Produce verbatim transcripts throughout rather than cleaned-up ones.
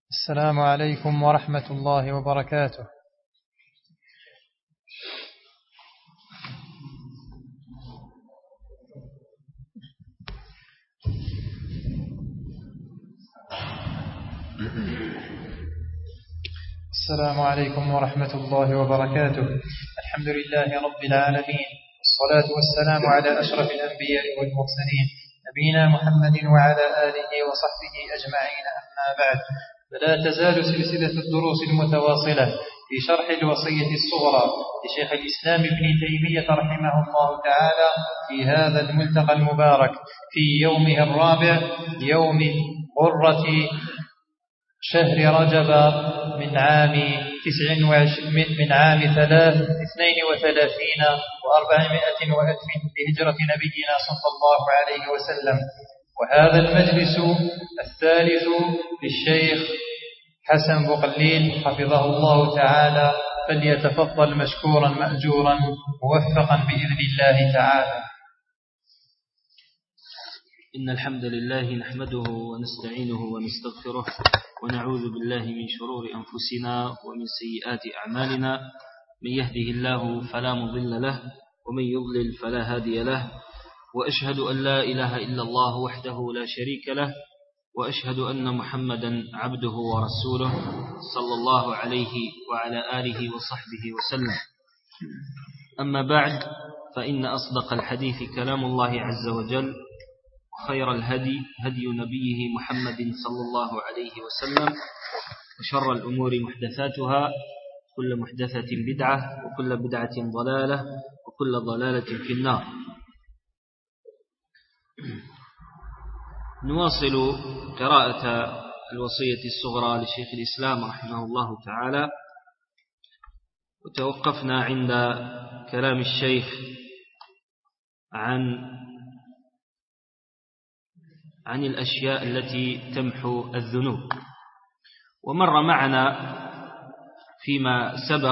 السلام عليكم ورحمة الله وبركاته. السلام عليكم ورحمة الله وبركاته. الحمد لله رب العالمين، والصلاة والسلام على أشرف الأنبياء والمرسلين نبينا محمد وعلى آله وصحبه أجمعين، أما بعد، فلا تزال سلسلة الدروس المتواصلة في شرح الوصية الصغرى لشيخ الإسلام ابن تيمية رحمه الله تعالى في هذا الملتقى المبارك في يومه الرابع، يوم غرة شهر رجب من عام تسع وعشرين من عام ثلاث اثنين وثلاثين وأربعمائة وألف بهجرة نبينا صلى الله عليه وسلم. وهذا المجلس الثالث للشيخ حسن بقليل حفظه الله تعالى، فليتفضل مشكورا مأجورا موفقا بإذن الله تعالى. إن الحمد لله نحمده ونستعينه ونستغفره ونعوذ بالله من شرور أنفسنا ومن سيئات أعمالنا، من يهده الله فلا مضل له ومن يضلل فلا هادي له، وأشهد أن لا إله إلا الله وحده لا شريك له، وأشهد أن محمدا عبده ورسوله صلى الله عليه وعلى آله وصحبه وسلم. أما بعد، فإن أصدق الحديث كلام الله عز وجل، وخير الهدي هدي نبيه محمد صلى الله عليه وسلم، وشر الأمور محدثاتها، كل محدثة بدعة، وكل بدعة ضلالة، وكل ضلالة في النار. نواصل قراءة الوصية الصغرى لشيخ الإسلام رحمه الله تعالى، وتوقفنا عند كلام الشيخ عن عن الأشياء التي تمحو الذنوب. ومر معنا فيما سبق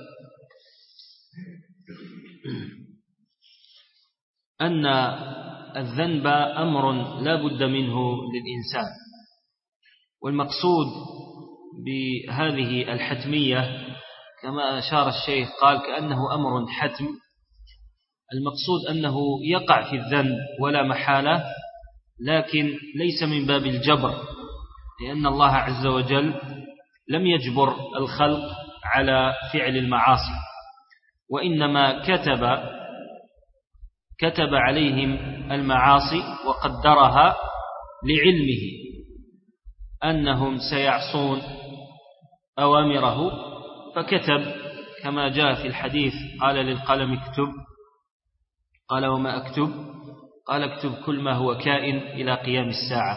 أن الذنب أمر لا بد منه للإنسان، والمقصود بهذه الحتمية كما أشار الشيخ قال كأنه أمر حتم، المقصود أنه يقع في الذنب ولا محالة، لكن ليس من باب الجبر، لأن الله عز وجل لم يجبر الخلق على فعل المعاصي، وإنما كتب كتب عليهم المعاصي وقدرها لعلمه أنهم سيعصون أوامره، فكتب كما جاء في الحديث قال للقلم اكتب، قال وما أكتب؟ قال اكتب كل ما هو كائن إلى قيام الساعة.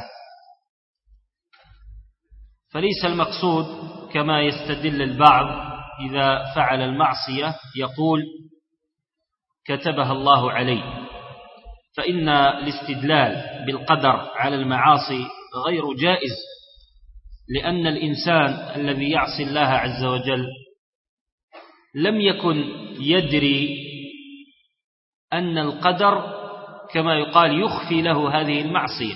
فليس المقصود كما يستدل البعض إذا فعل المعصية يقول كتبها الله عليه، فإن الاستدلال بالقدر على المعاصي غير جائز، لأن الإنسان الذي يعصي الله عز وجل لم يكن يدري أن القدر كما يقال يخفي له هذه المعصية،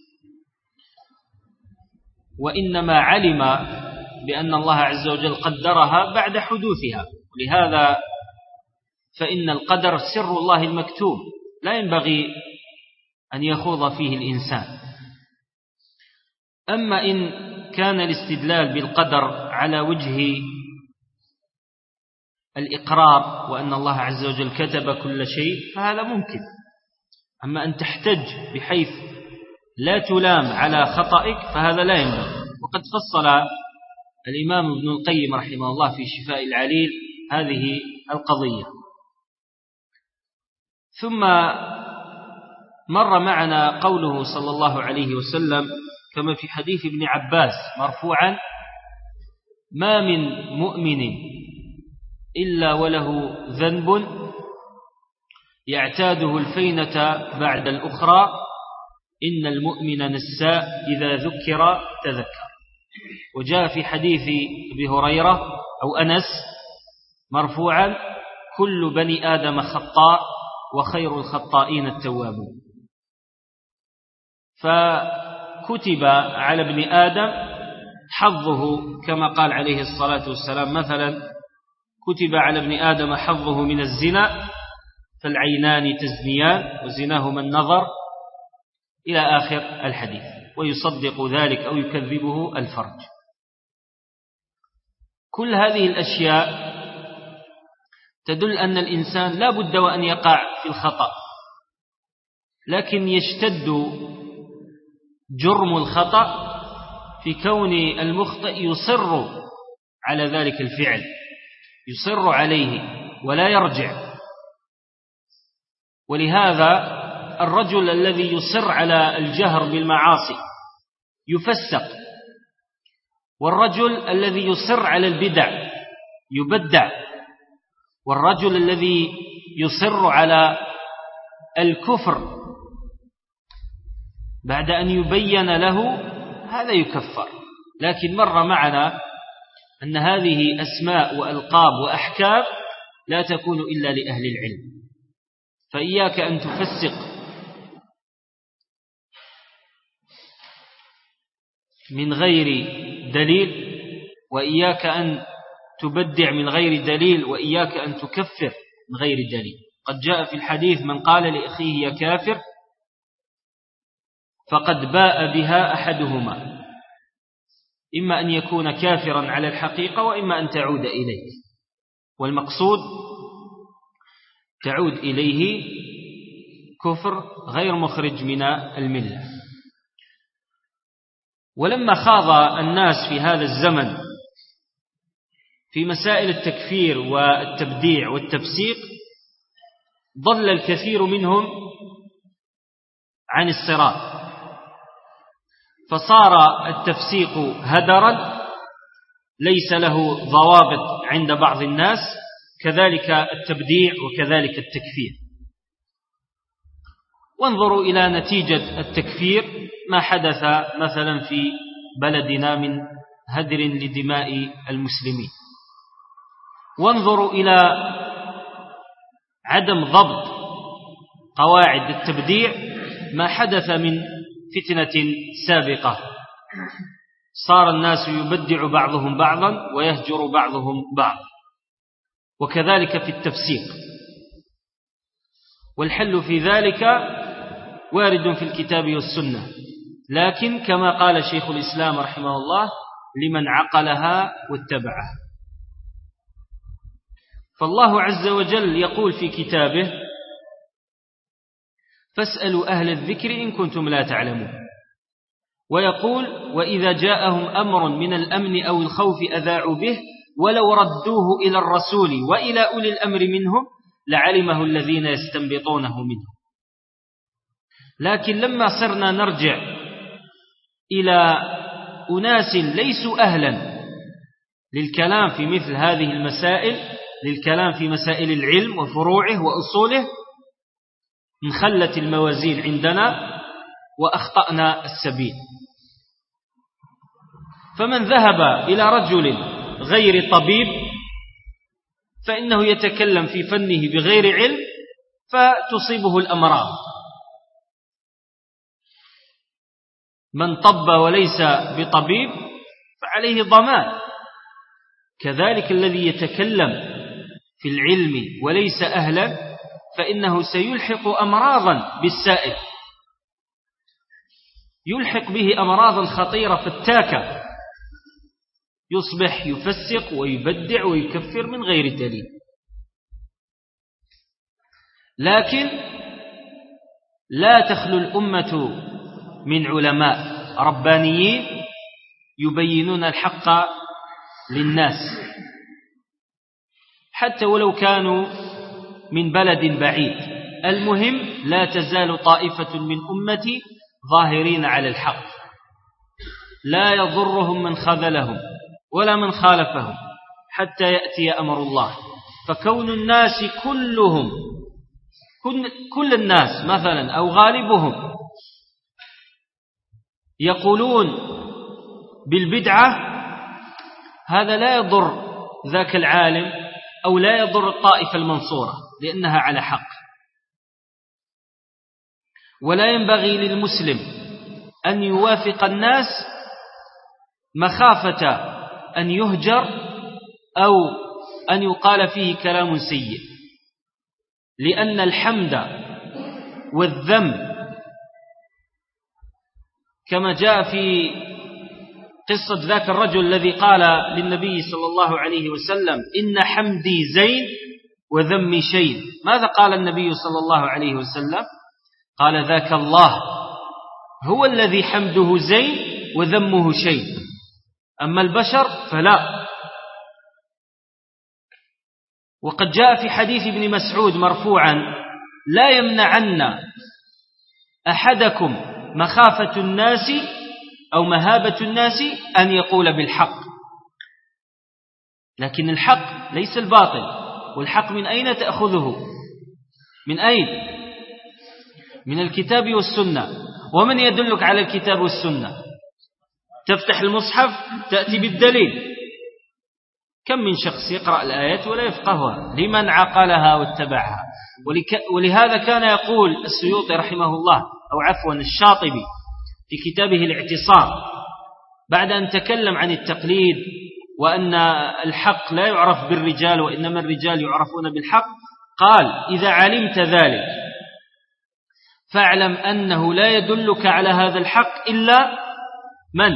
وإنما علم بأن الله عز وجل قدرها بعد حدوثها. ولهذا فإن القدر سر الله المكتوب لا ينبغي أن يخوض فيه الإنسان. أما إن كان الاستدلال بالقدر على وجه الإقرار وأن الله عز وجل كتب كل شيء فهذا ممكن، أما أن تحتج بحيث لا تلام على خطئك فهذا لا ينبغي. وقد فصل الإمام ابن القيم رحمه الله في شفاء العليل هذه القضية. ثم مر معنا قوله صلى الله عليه وسلم كما في حديث ابن عباس مرفوعا: ما من مؤمن إلا وله ذنب يعتاده الفينة بعد الأخرى، إن المؤمن نساء إذا ذكر تذكر. وجاء في حديث أبي هريرة أو أنس مرفوعا: كل بني آدم خطاء وخير الخطائين التوابون. فكتب على ابن آدم حظه كما قال عليه الصلاة والسلام مثلا كتب على ابن آدم حظه من الزنا فالعينان تزنيان وزناهما النظر إلى آخر الحديث، ويصدق ذلك أو يكذبه الفرج. كل هذه الأشياء تدل أن الإنسان لا بد وأن يقع في الخطأ، لكن يشتد جرم الخطأ في كون المخطئ يصر على ذلك الفعل، يصر عليه ولا يرجع. ولهذا الرجل الذي يصر على الجهر بالمعاصي يفسق، والرجل الذي يصر على البدع يبدع، والرجل الذي يصر على الكفر بعد أن يبين له هذا يكفر. لكن مر معنا أن هذه أسماء وألقاب وأحكام لا تكون إلا لأهل العلم، فإياك أن تفسق من غير دليل، وإياك أن تبدع من غير دليل، وإياك أن تكفر من غير دليل. قد جاء في الحديث من قال لأخيه يا كافر فقد باء بها أحدهما، إما أن يكون كافرا على الحقيقة وإما أن تعود إليه، والمقصود تعود إليه كفر غير مخرج من الملة. ولما خاض الناس في هذا الزمن في مسائل التكفير والتبديع والتفسيق ضل الكثير منهم عن الصراط، فصار التفسيق هدرا ليس له ضوابط عند بعض الناس، كذلك التبديع وكذلك التكفير. وانظروا إلى نتيجة التكفير ما حدث مثلا في بلدنا من هدر لدماء المسلمين، وانظروا إلى عدم ضبط قواعد التبديع ما حدث من فتنة سابقة، صار الناس يبدع بعضهم بعضا ويهجر بعضهم بعض، وكذلك في التفسيق. والحل في ذلك وارد في الكتاب والسنة، لكن كما قال شيخ الإسلام رحمه الله لمن عقلها واتبعها. فالله عز وجل يقول في كتابه فاسألوا أهل الذكر إن كنتم لا تعلمون، ويقول وإذا جاءهم أمر من الأمن أو الخوف أذاعوا به ولو ردوه إلى الرسول وإلى أولي الأمر منهم لعلمه الذين يستنبطونه منه. لكن لما صرنا نرجع إلى أناس ليسوا أهلا للكلام في مثل هذه المسائل، للكلام في مسائل العلم وفروعه وأصوله، انخلت الموازين عندنا وأخطأنا السبيل. فمن ذهب إلى رجل غير طبيب فإنه يتكلم في فنه بغير علم فتصيبه الأمراض. من طب وليس بطبيب فعليه ضمان. كذلك الذي يتكلم في العلم وليس أهلا فإنه سيلحق أمراضا بالسائل، يلحق به أمراضا خطيرة فتاكة، يصبح يفسق ويبدع ويكفر من غير دليل. لكن لا تخلو الأمة من علماء ربانيين يبينون الحق للناس، حتى ولو كانوا من بلد بعيد. المهم لا تزال طائفة من أمتي ظاهرين على الحق، لا يضرهم من خذلهم ولا من خالفهم حتى يأتي أمر الله. فكون الناس كلهم كل الناس مثلا أو غالبهم يقولون بالبدعة هذا لا يضر ذاك العالم أو لا يضر الطائفة المنصورة لأنها على حق. ولا ينبغي للمسلم أن يوافق الناس مخافة أن يهجر أو أن يقال فيه كلام سيء، لأن الحمد والذم كما جاء في قصة ذاك الرجل الذي قال للنبي صلى الله عليه وسلم إن حمدي زين وذمي شين، ماذا قال النبي صلى الله عليه وسلم؟ قال ذاك الله هو الذي حمده زين وذمه شين، أما البشر فلا. وقد جاء في حديث ابن مسعود مرفوعا لا يمنعن أحدكم مخافة الناس أو مهابة الناس أن يقول بالحق، لكن الحق ليس الباطل. والحق من أين تأخذه؟ من أين؟ من الكتاب والسنة. ومن يدلك على الكتاب والسنة؟ تفتح المصحف تأتي بالدليل. كم من شخص يقرأ الآيات ولا يفقهها لمن عقلها واتبعها. ولهذا كان يقول السيوطي رحمه الله أو عفوا الشاطبي في كتابه الاعتصام بعد أن تكلم عن التقليد وأن الحق لا يعرف بالرجال وإنما الرجال يعرفون بالحق، قال إذا علمت ذلك فاعلم أنه لا يدلك على هذا الحق إلا من؟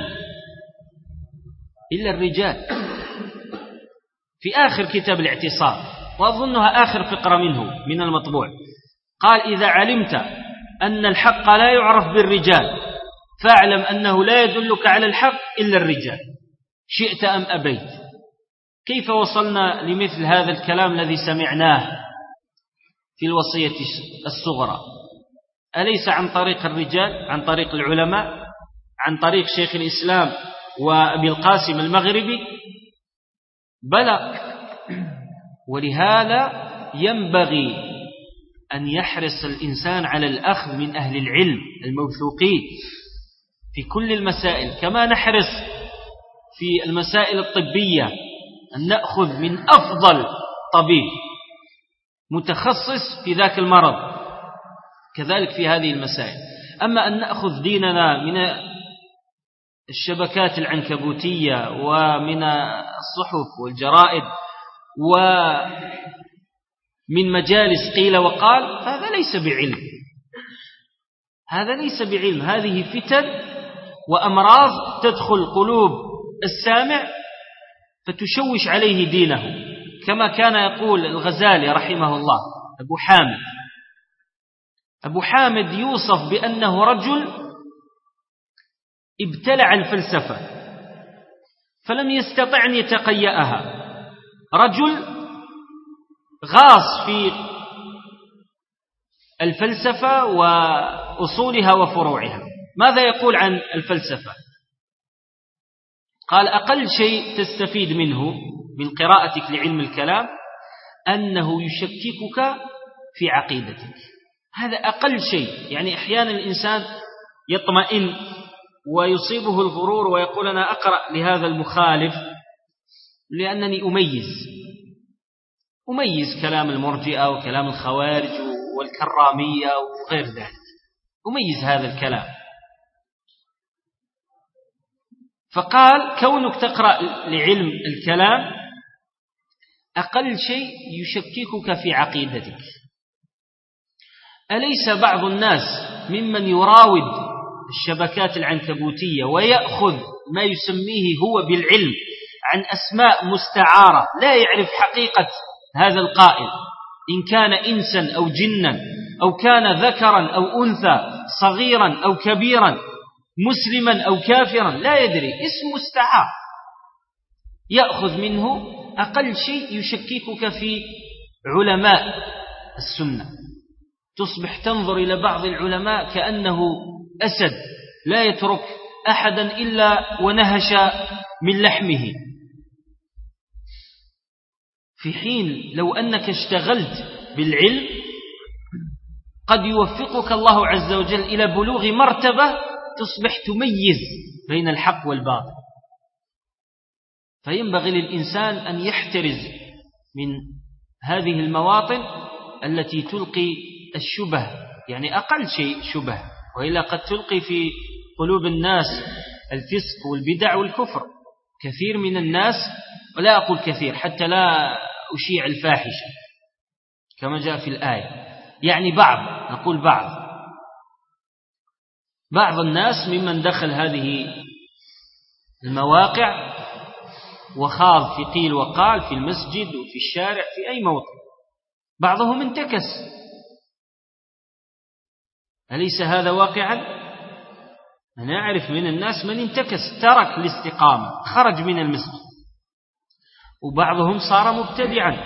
إلا الرجال. في آخر كتاب الاعتصام وأظنها آخر فقرة منه من المطبوع قال إذا علمت أن الحق لا يعرف بالرجال فاعلم أنه لا يدلك على الحق إلا الرجال شئت أم أبيت. كيف وصلنا لمثل هذا الكلام الذي سمعناه في الوصية الصغرى؟ أليس عن طريق الرجال؟ عن طريق العلماء؟ عن طريق شيخ الإسلام وأبي القاسم المغربي؟ بلى. ولهذا ينبغي أن يحرص الإنسان على الأخذ من أهل العلم الموثوقين في كل المسائل، كما نحرص في المسائل الطبية أن نأخذ من أفضل طبيب متخصص في ذاك المرض، كذلك في هذه المسائل. أما أن نأخذ ديننا من الشبكات العنكبوتية ومن الصحف والجرائد ومن مجالس قيل وقال، هذا ليس بعلم، هذا ليس بعلم. هذه فتن وأمراض تدخل قلوب السامع فتشوش عليه دينه، كما كان يقول الغزالي رحمه الله أبو حامد. أبو حامد يوصف بأنه رجل ابتلع الفلسفة فلم يستطع أن يتقيأها، رجل غاص في الفلسفة وأصولها وفروعها. ماذا يقول عن الفلسفة؟ قال أقل شيء تستفيد منه من قراءتك لعلم الكلام أنه يشككك في عقيدتك، هذا أقل شيء. يعني أحيانا الإنسان يطمئن ويصيبه الغرور ويقول أنا أقرأ لهذا المخالف لأنني أميز أميز كلام المرجئة وكلام الخوارج والكرامية وغير ذلك، أميز هذا الكلام. فقال كونك تقرأ لعلم الكلام أقل شيء يشككك في عقيدتك. أليس بعض الناس ممن يراود الشبكات العنكبوتية ويأخذ ما يسميه هو بالعلم عن أسماء مستعارة لا يعرف حقيقة هذا القائل، إن كان إنسا أو جنا أو كان ذكرا أو أنثى، صغيرا أو كبيرا، مسلما أو كافرا، لا يدري، اسم مستعار، يأخذ منه أقل شيء يشككك في علماء السنة. تصبح تنظر إلى بعض العلماء كأنه أسد لا يترك أحدا إلا ونهش من لحمه، في حين لو أنك اشتغلت بالعلم قد يوفقك الله عز وجل إلى بلوغ مرتبة تصبح تميز بين الحق والباطل. فينبغي للإنسان أن يحترز من هذه المواطن التي تلقي الشبه، يعني أقل شيء شبه، وإلا قد تلقي في قلوب الناس الفسق والبدع والكفر. كثير من الناس، ولا أقول كثير حتى لا أشيع الفاحشة كما جاء في الآية، يعني بعض، نقول بعض بعض الناس ممن دخل هذه المواقع وخاض في قيل وقال في المسجد وفي الشارع في أي موطن، بعضهم انتكس. أليس هذا واقعا؟ أنا أعرف من الناس من انتكس، ترك الاستقامة، خرج من المسجد. وبعضهم صار مبتدعا،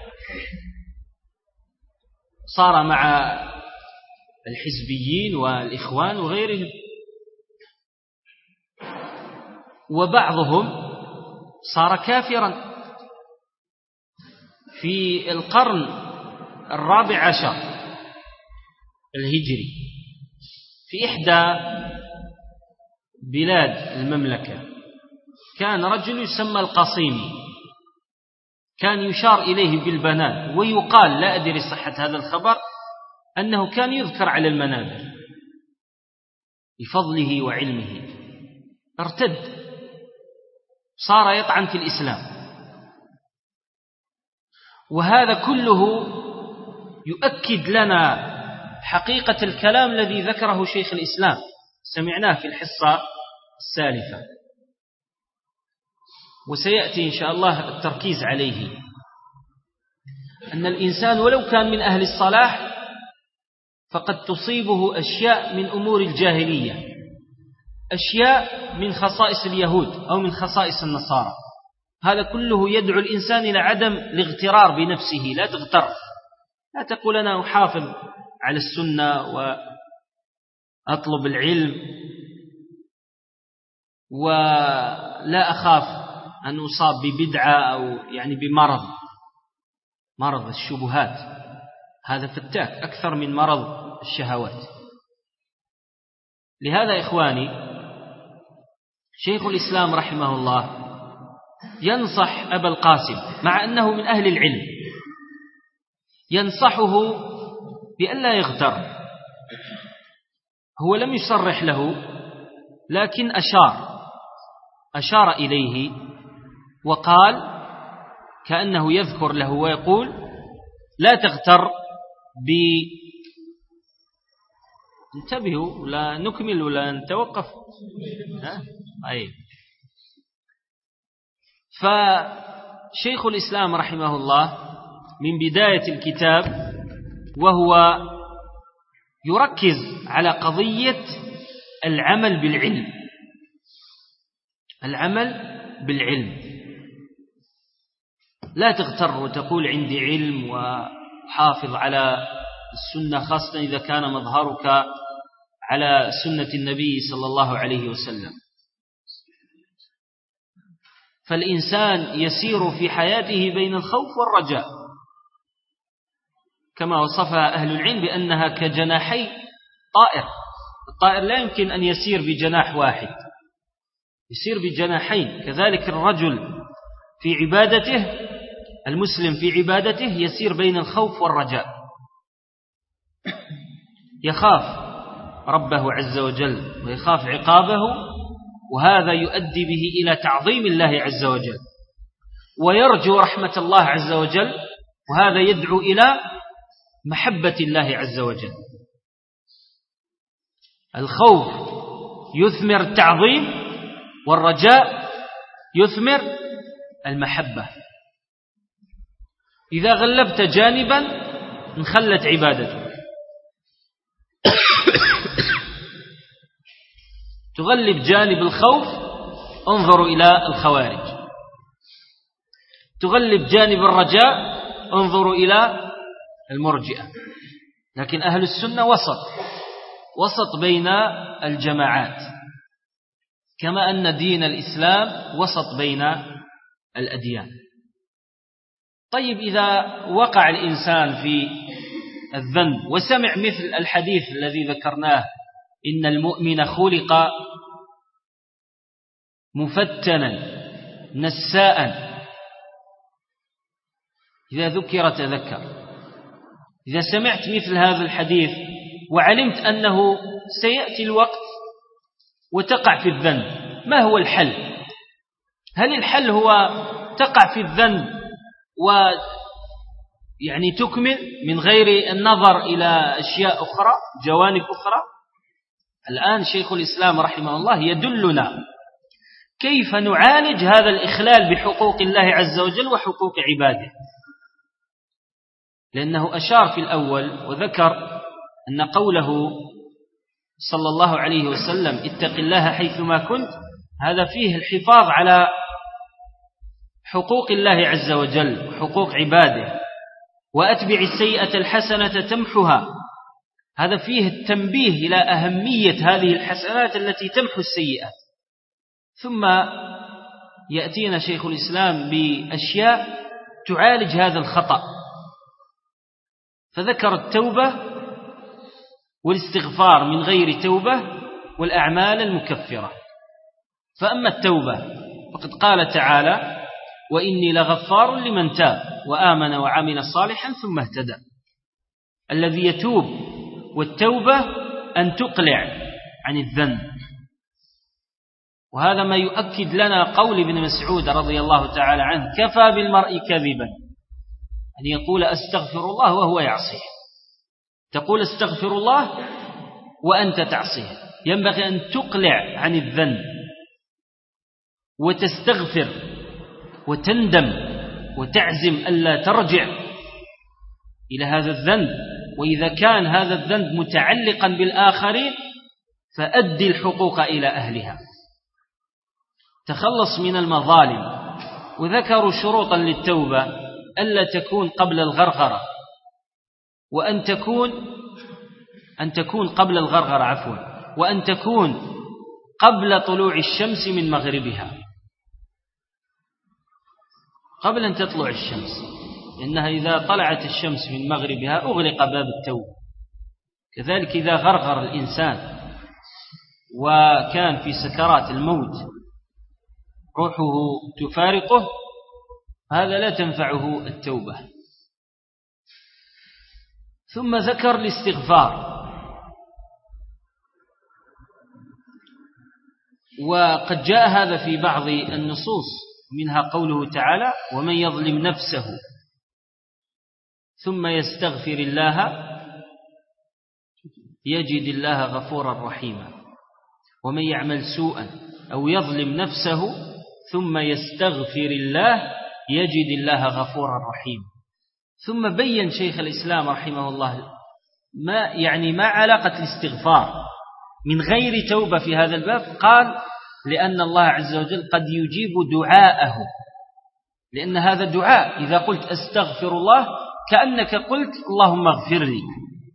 صار مع الحزبيين والإخوان وغيرهم. وبعضهم صار كافرا. في القرن الرابع عشر الهجري في إحدى بلاد المملكة كان رجل يسمى القصيمي، كان يشار إليه بالبنان، ويقال، لا أدري صحة هذا الخبر، أنه كان يذكر على المنابر بفضله وعلمه. ارتد، صار يطعن في الإسلام. وهذا كله يؤكد لنا حقيقة الكلام الذي ذكره شيخ الإسلام، سمعناه في الحصة السالفة، وسيأتي إن شاء الله التركيز عليه. أن الإنسان ولو كان من أهل الصلاح فقد تصيبه أشياء من أمور الجاهلية، أشياء من خصائص اليهود أو من خصائص النصارى. هذا كله يدعو الإنسان إلى عدم الاغترار بنفسه. لا تغتر، لا تقول أنا أحافظ على السنة وأطلب العلم ولا أخاف أن أصاب ببدعة أو يعني بمرض، مرض الشبهات. هذا فتاك أكثر من مرض الشهوات. لهذا إخواني، شيخ الإسلام رحمه الله ينصح أبا القاسم، مع أنه من أهل العلم، ينصحه بأن لا يغتر. هو لم يصرح له، لكن أشار أشار إليه وقال كأنه يذكر له ويقول لا تغتر ب انتبهوا، ولا نكمل ولا نتوقف. أي. فشيخ الإسلام رحمه الله من بداية الكتاب وهو يركز على قضية العمل بالعلم، العمل بالعلم. لا تغتر وتقول عندي علم وحافظ على السنة، خاصة إذا كان مظهرك على سنة النبي صلى الله عليه وسلم. فالإنسان يسير في حياته بين الخوف والرجاء، كما وصفها أهل العلم بأنها كجناحي طائر. الطائر لا يمكن أن يسير بجناح واحد، يسير بجناحين. كذلك الرجل في عبادته، المسلم في عبادته يسير بين الخوف والرجاء، يخاف ربه عز وجل ويخاف عقابه، وهذا يؤدي به إلى تعظيم الله عز وجل، ويرجو رحمة الله عز وجل، وهذا يدعو إلى محبة الله عز وجل. الخوف يثمر التعظيم، والرجاء يثمر المحبة. إذا غلبت جانبا انخلت عبادتك، تغلب جانب الخوف، انظروا إلى الخوارج. تغلب جانب الرجاء، انظروا إلى المرجئة. لكن أهل السنة وسط، وسط بين الجماعات، كما أن دين الإسلام وسط بين الأديان. طيب، إذا وقع الإنسان في الذنب وسمع مثل الحديث الذي ذكرناه، إن المؤمن خلق مفتنا نساء، إذا ذكر تذكر. إذا سمعت مثل هذا الحديث وعلمت أنه سيأتي الوقت وتقع في الذنب، ما هو الحل؟ هل الحل هو تقع في الذنب ويعني تكمل من غير النظر إلى أشياء أخرى جوانب أخرى؟ الآن شيخ الإسلام رحمه الله يدلنا كيف نعالج هذا الإخلال بحقوق الله عز وجل وحقوق عباده، لأنه أشار في الأول وذكر أن قوله صلى الله عليه وسلم اتق الله حيثما كنت، هذا فيه الحفاظ على حقوق الله عز وجل وحقوق عباده، وأتبع السيئة الحسنة تمحها، هذا فيه التنبيه إلى أهمية هذه الحسنات التي تمحو السيئات. ثم يأتينا شيخ الإسلام بأشياء تعالج هذا الخطأ، فذكر التوبة والاستغفار من غير توبة والأعمال المكفرة. فأما التوبة فقد قال تعالى وإني لغفار لمن تاب وآمن وعمل صالحا ثم اهتدى. الذي يتوب، والتوبة أن تقلع عن الذنب، وهذا ما يؤكد لنا قول ابن مسعود رضي الله تعالى عنه كفى بالمرء كذبا أن يقول أستغفر الله وهو يعصيه. تقول استغفر الله وأنت تعصيه، ينبغي أن تقلع عن الذنب وتستغفر وتندم وتعزم ألا ترجع إلى هذا الذنب. وإذا كان هذا الذنب متعلقا بالآخرين فأدي الحقوق إلى أهلها، تخلص من المظالم. وذكروا شروطا للتوبة ألا تكون قبل الغرغرة، وأن تكون أن تكون قبل الغرغرة عفوا وأن تكون قبل طلوع الشمس من مغربها، قبل أن تطلع الشمس، إنها إذا طلعت الشمس من مغربها أغلق باب التوبة. كذلك إذا غرغر الإنسان وكان في سكرات الموت روحه تفارقه، هذا لا تنفعه التوبة. ثم ذكر الاستغفار، وقد جاء هذا في بعض النصوص، منها قوله تعالى ومن يظلم نفسه ثم يستغفر الله يجد الله غفورا رحيما، ومن يعمل سوءا أو يظلم نفسه ثم يستغفر الله يجد الله غفورا رحيما. ثم بين شيخ الإسلام رحمه الله ما يعني ما علاقة الاستغفار من غير توبة في هذا الباب. قال لأن الله عز وجل قد يجيب دعاءه، لأن هذا دعاء. إذا قلت أستغفر الله كأنك قلت اللهم اغفر لي.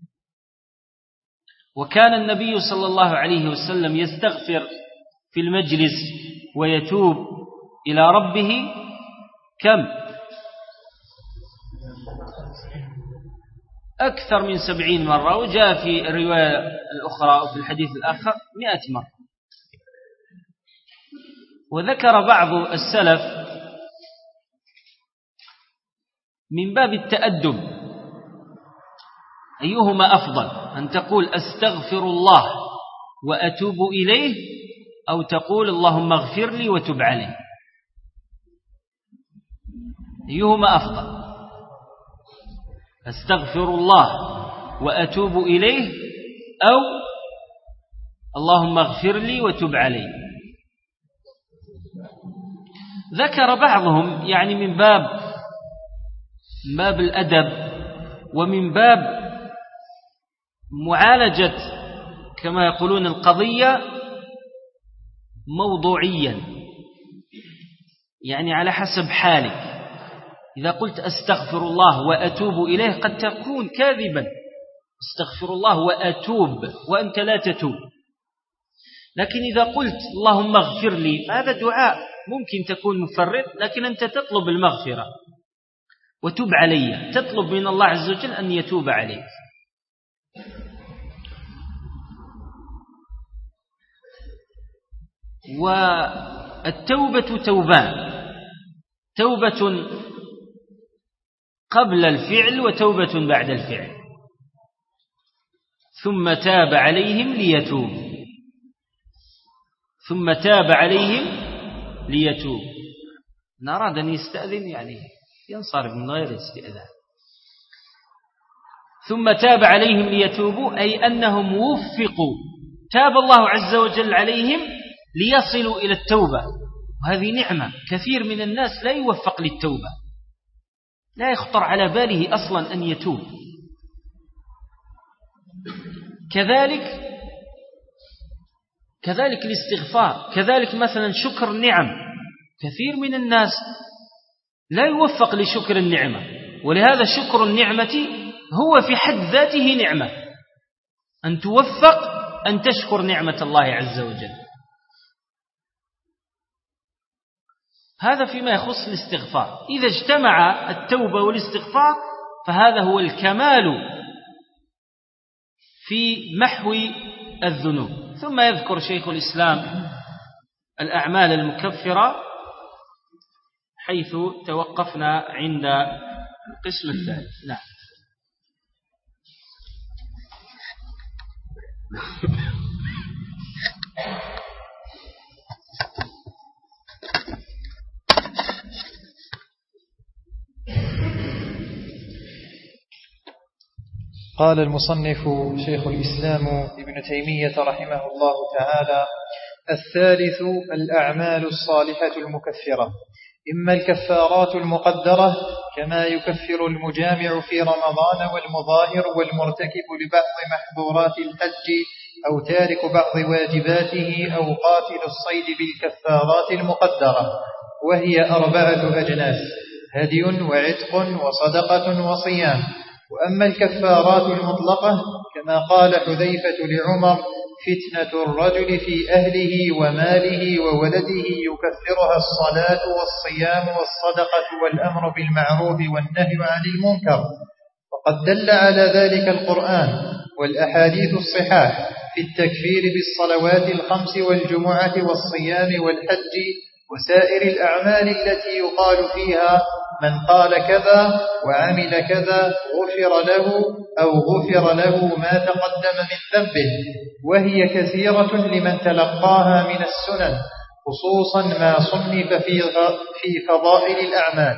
وكان النبي صلى الله عليه وسلم يستغفر في المجلس ويتوب إلى ربه كم؟ أكثر من سبعين مرة، وجاء في الرواية الأخرى وفي الحديث الآخر مئة مرة. وذكر بعض السلف من باب التأدب أيهما أفضل، أن تقول أستغفر الله وأتوب إليه، أو تقول اللهم اغفر لي وتب عليه، أيهما أفضل؟ أستغفر الله وأتوب إليه أو اللهم اغفر لي وتب عليه؟ ذكر بعضهم يعني من باب من باب الأدب ومن باب معالجة كما يقولون القضية موضوعيا، يعني على حسب حالك. إذا قلت أستغفر الله وأتوب إليه قد تكون كاذبا، أستغفر الله وأتوب وأنت لا تتوب. لكن إذا قلت اللهم اغفر لي فهذا دعاء، ممكن تكون مفرط لكن أنت تطلب المغفرة. وتوب علي، تطلب من الله عز وجل أن يتوب عليك. والتوبة توبان، توبة قبل الفعل وتوبة بعد الفعل. ثم تاب عليهم ليتوب، ثم تاب عليهم ليتوب. إن أراد أن يستأذن يعني ينصرف من غير استئذان. ثم تاب عليهم ليتوبوا أي أنهم وفقوا، تاب الله عز وجل عليهم ليصلوا إلى التوبة، وهذه نعمة. كثير من الناس لا يوفق للتوبة، لا يخطر على باله أصلا أن يتوب. كذلك كذلك الاستغفار، كذلك مثلا شكر النعم. كثير من الناس لا يوفق لشكر النعمة، ولهذا شكر النعمة هو في حد ذاته نعمة، أن توفق أن تشكر نعمة الله عز وجل. هذا فيما يخص الاستغفار. إذا اجتمع التوبة والاستغفار فهذا هو الكمال في محو الذنوب. ثم يذكر شيخ الإسلام الأعمال المكفرة حيث توقفنا عند القسم الثالث. نعم. قال المصنف شيخ الإسلام ابن تيمية رحمه الله تعالى: الثالث الأعمال الصالحة المكفرة، إما الكفارات المقدرة كما يكفر المجامع في رمضان والمظاهر والمرتكب لبعض محظورات الحج أو تارك بعض واجباته أو قاتل الصيد بالكفارات المقدرة، وهي أربعة أجناس: هدي وعتق وصدقة وصيام. وأما الكفارات المطلقة كما قال حذيفة لعمر: فتنة الرجل في أهله وماله وولده يكفرها الصلاة والصيام والصدقة والأمر بالمعروف والنهي عن المنكر. وقد دل على ذلك القرآن والأحاديث الصحاح في التكفير بالصلوات الخمس والجمعة والصيام والحج وسائر الأعمال التي يقال فيها من قال كذا وعمل كذا غفر له أو غفر له ما تقدم من ذنبه، وهي كثيرة لمن تلقاها من السنن، خصوصا ما صنف في فضائل الأعمال.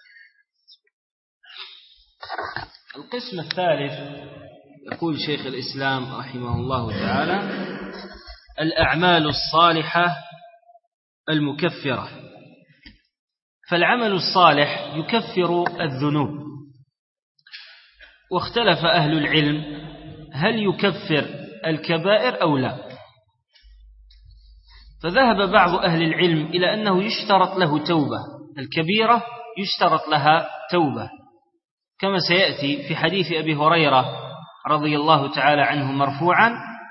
القسم الثالث يقول شيخ الإسلام رحمه الله تعالى: الأعمال الصالحة المكفرة. فالعمل الصالح يكفر الذنوب، واختلف أهل العلم هل يكفر الكبائر أو لا. فذهب بعض أهل العلم إلى أنه يشترط له توبة، الكبيرة يشترط لها توبة، كما سيأتي في حديث أبي هريرة رضي الله تعالى عنه مرفوعا: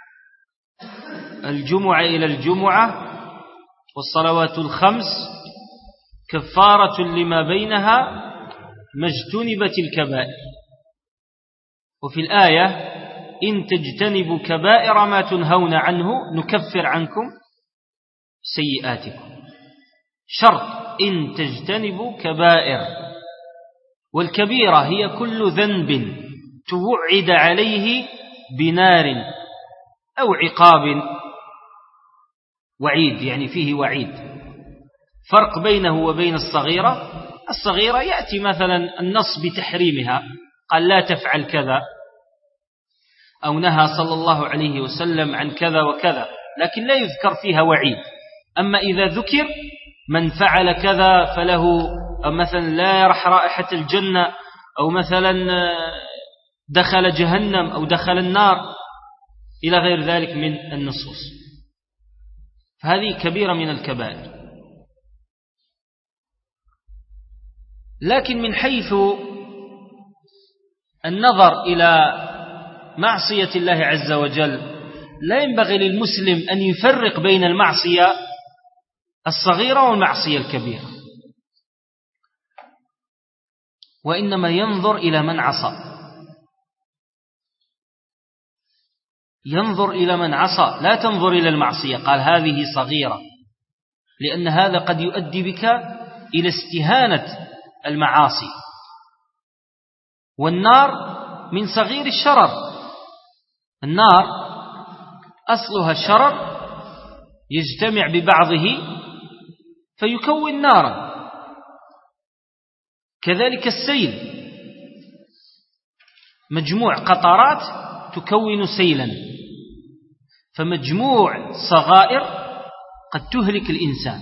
الجمعة إلى الجمعة والصلوات الخمس كفارة لما بينها ما اجتنبت الكبائر. وفي الآية: إن تجتنبوا كبائر ما تنهون عنه نكفر عنكم سيئاتكم. شرط إن تجتنبوا كبائر، والكبيرة هي كل ذنب توعد عليه بنار أو عقاب وعيد، يعني فيه وعيد. فرق بينه وبين الصغيرة: الصغيرة يأتي مثلا النص بتحريمها، قال لا تفعل كذا، أو نهى صلى الله عليه وسلم عن كذا وكذا، لكن لا يذكر فيها وعيد. أما إذا ذكر من فعل كذا فله، أو مثلا لا يرح رائحة الجنة، أو مثلا دخل جهنم أو دخل النار، إلى غير ذلك من النصوص، فهذه كبيرة من الكبائر. لكن من حيث النظر إلى معصية الله عز وجل لا ينبغي للمسلم أن يفرق بين المعصية الصغيرة والمعصية الكبيرة، وإنما ينظر إلى من عصى، ينظر إلى من عصى، لا تنظر إلى المعصية قال هذه صغيرة، لأن هذا قد يؤدي بك إلى استهانة المعاصي. والنار من صغير الشرر، النار أصلها الشرر يجتمع ببعضه فيكون نارا. كذلك السيل، مجموع قطرات تكون سيلا، فمجموع صغائر قد تهلك الإنسان.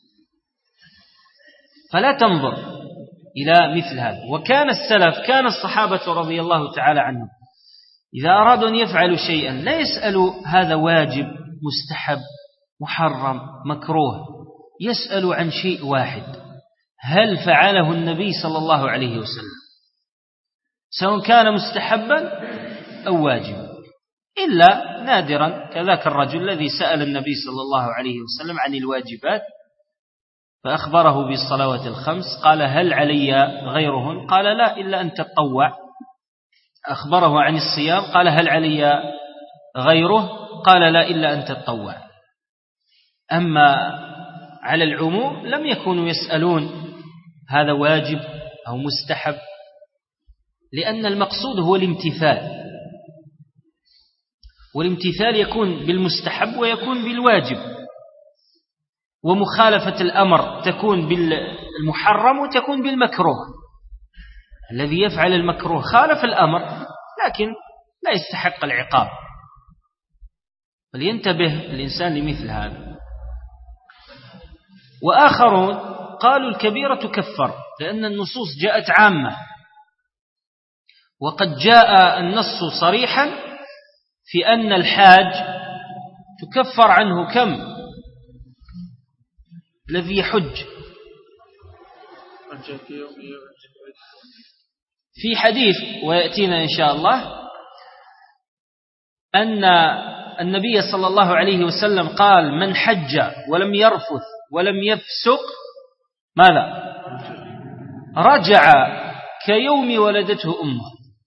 فلا تنظر إلى مثل هذا. وكان السلف، كان الصحابة رضي الله تعالى عنهم إذا أرادوا أن يفعلوا شيئا لا يسألوا هذا واجب مستحب محرم مكروه، يسألوا عن شيء واحد: هل فعله النبي صلى الله عليه وسلم، سواء كان مستحبا أو واجبا، إلا نادرا كذاك الرجل الذي سأل النبي صلى الله عليه وسلم عن الواجبات فأخبره بالصلوات الخمس، قال: هل علي غيرهن؟ قال: لا، إلا أن تتطوع. أخبره عن الصيام، قال: هل علي غيره؟ قال: لا، إلا أن تتطوع. أما على العموم لم يكونوا يسألون هذا واجب أو مستحب، لأن المقصود هو الامتثال، والامتثال يكون بالمستحب ويكون بالواجب، ومخالفة الأمر تكون بالمحرم وتكون بالمكروه. الذي يفعل المكروه خالف الأمر لكن لا يستحق العقاب، فلينتبه الإنسان لمثل هذا. وآخرون قالوا الكبيرة تكفر، لأن النصوص جاءت عامة، وقد جاء النص صريحا في أن الحاج تكفر عنه كم الذي يحج. في حديث ويأتينا إن شاء الله أن النبي صلى الله عليه وسلم قال: من حج ولم يرفث ولم يفسق ماذا؟ رجع كيوم ولدته أمه،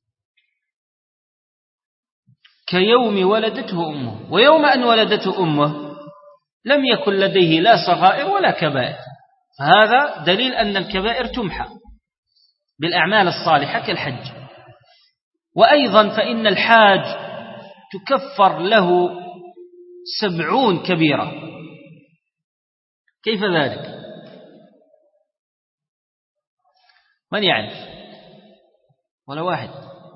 كيوم ولدته أمه. ويوم أن ولدته أمه لم يكن لديه لا صغائر ولا كبائر، فهذا دليل أن الكبائر تمحى بالأعمال الصالحة كالحج. وأيضا فإن الحاج تكفر له سبعون كبيرة. كيف ذلك؟ من يعرف؟ ولا واحد؟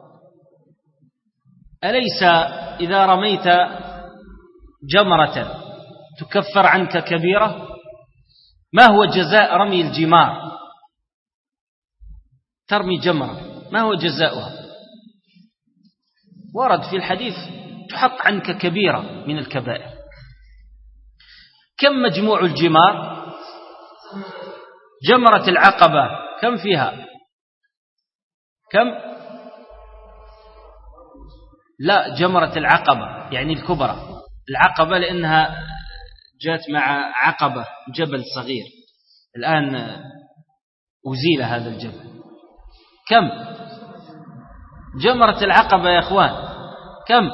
أليس إذا رميت جمرة تكفر عنك كبيرة؟ ما هو جزاء رمي الجمار؟ ترمي جمرة، ما هو جزاؤها؟ ورد في الحديث: تحق عنك كبيرة من الكبائر. كم مجموع الجمار؟ جمرة العقبة كم فيها؟ كم؟ لا، جمرة العقبة يعني الكبرى، العقبة لأنها جاءت مع عقبة جبل صغير، الآن أزيل هذا الجبل. كم جمرة العقبة يا أخوان؟ كم؟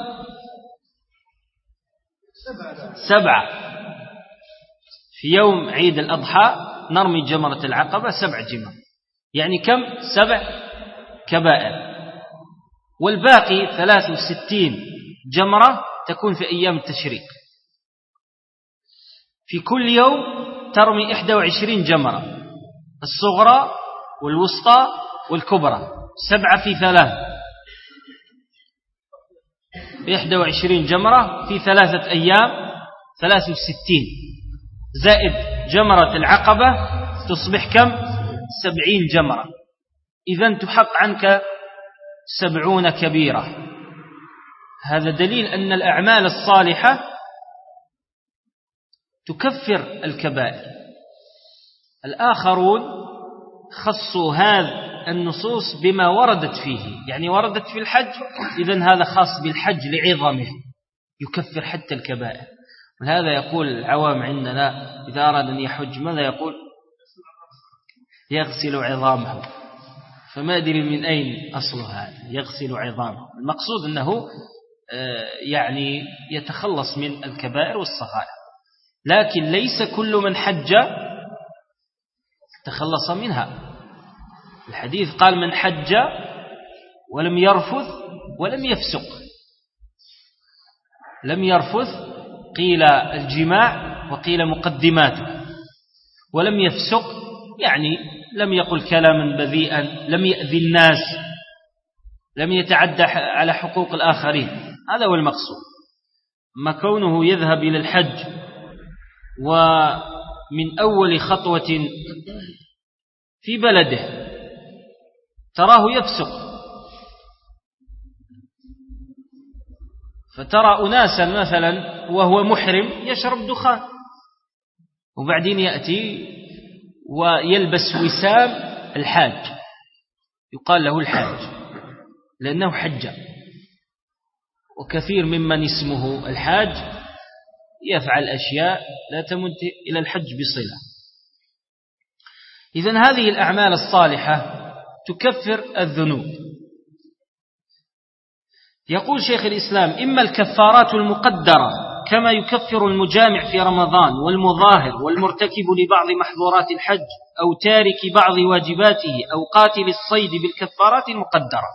سبعة. في يوم عيد الأضحى نرمي جمرة العقبة سبع جمر، يعني كم؟ سبع كبائر. والباقي ثلاث وستين جمرة تكون في أيام التشريق. في كل يوم ترمي إحدى وعشرين جمرة، الصغرى والوسطى والكبرى، سبعة في ثلاث، إحدى وعشرين جمرة في ثلاثة أيام، ثلاث وستين، زائد جمرة العقبة تصبح كم؟ سبعين جمرة. إذن تحق عنك سبعون كبيرة. هذا دليل أن الأعمال الصالحة تكفر الكبائر. الآخرون خصوا هذا النصوص بما وردت فيه، يعني وردت في الحج، إذن هذا خاص بالحج لعظمه يكفر حتى الكبائر. ولهذا يقول العوام عندنا إذا أراد أن يحج ماذا يقول؟ يغسل عظامه. فما أدري من أين أصل هذا يغسل عظامه. المقصود أنه يعني يتخلص من الكبائر والصغائر، لكن ليس كل من حج تخلص منها. الحديث قال: من حج ولم يرفث ولم يفسق. لم يرفث قيل الجماع وقيل مقدماته، ولم يفسق يعني لم يقل كلاما بذيئا، لم يأذي الناس، لم يتعدى على حقوق الآخرين، هذا هو المقصود. ما كونه يذهب إلى الحج ومن أول خطوة في بلده تراه يفسق، فترى أناسا مثلا وهو محرم يشرب دخان، وبعدين يأتي ويلبس وسام الحاج، يقال له الحاج لأنه حج، وكثير ممن اسمه الحاج يفعل أشياء لا تمت إلى الحج بصلة. إذن هذه الأعمال الصالحة تكفر الذنوب. يقول شيخ الإسلام: إما الكفارات المقدرة كما يكفر المجامع في رمضان والمظاهر والمرتكب لبعض محظورات الحج أو تارك بعض واجباته أو قاتل الصيد بالكفارات المقدرة.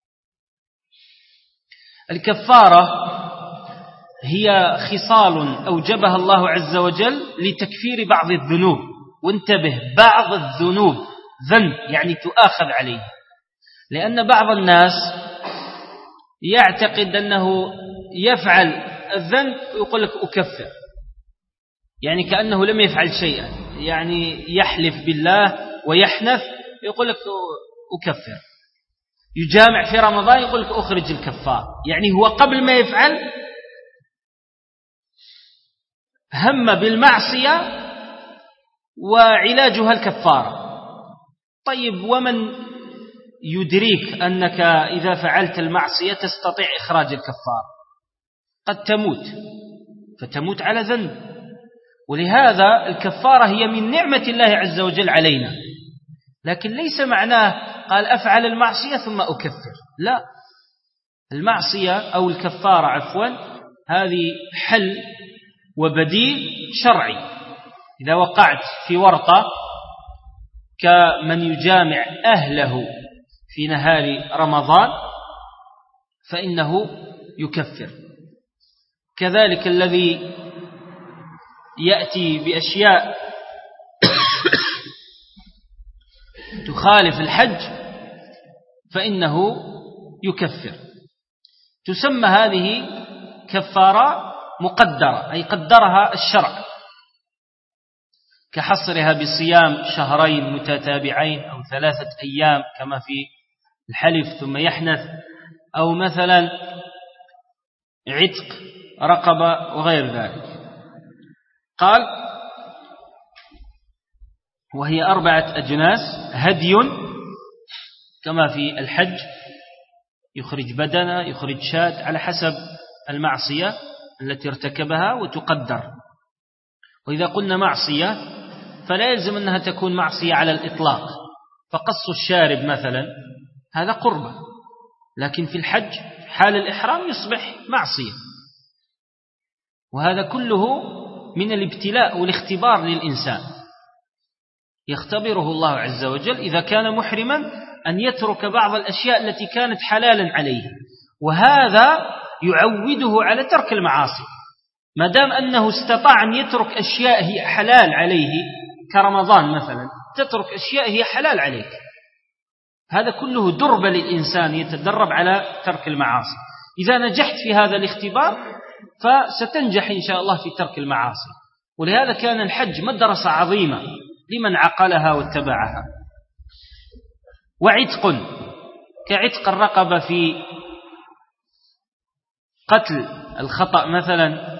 الكفارة هي خصال أوجبها الله عز وجل لتكفير بعض الذنوب، وانتبه، بعض الذنوب ذنب يعني تؤاخذ عليه، لأن بعض الناس يعتقد أنه يفعل الذنب ويقول لك أكفر، يعني كأنه لم يفعل شيئا، يعني يحلف بالله ويحنث يقول لك أكفر، يجامع في رمضان يقول لك أخرج الكفار، يعني هو قبل ما يفعل هم بالمعصية وعلاجها الكفارة. طيب، ومن يدريك أنك إذا فعلت المعصية تستطيع إخراج الكفارة؟ قد تموت، فتموت على ذنب، ولهذا الكفارة هي من نعمة الله عز وجل علينا، لكن ليس معناه قال أفعل المعصية ثم أكفر، لا، المعصية أو الكفارة عفوا هذه حل وبديل شرعي. إذا وقعت في ورطة كمن يجامع أهله في نهار رمضان فإنه يكفر. كذلك الذي يأتي بأشياء تخالف الحج فإنه يكفر. تسمى هذه كفارة مقدرة، أي قدرها الشرع، كحصرها بصيام شهرين متتابعين أو ثلاثة أيام كما في الحلف ثم يحنث، أو مثلا عتق رقبة وغير ذلك. قال: وهي أربعة أجناس: هدي كما في الحج يخرج بدنة، يخرج شاة على حسب المعصية التي ارتكبها وتقدر. وإذا قلنا معصية فلا يلزم أنها تكون معصية على الإطلاق، فقص الشارب مثلا هذا قربة، لكن في الحج حال الإحرام يصبح معصية. وهذا كله من الابتلاء والاختبار للإنسان، يختبره الله عز وجل إذا كان محرما أن يترك بعض الأشياء التي كانت حلالا عليه، وهذا يعوده على ترك المعاصي. ما دام أنه استطاع أن يترك أشياء هي حلال عليه كرمضان مثلا، تترك أشياء هي حلال عليك، هذا كله درب للإنسان يتدرب على ترك المعاصي. إذا نجحت في هذا الاختبار فستنجح إن شاء الله في ترك المعاصي. ولهذا كان الحج مدرسة عظيمة لمن عقلها واتبعها. وعتق كعتق الرقبة في قتل الخطأ مثلا،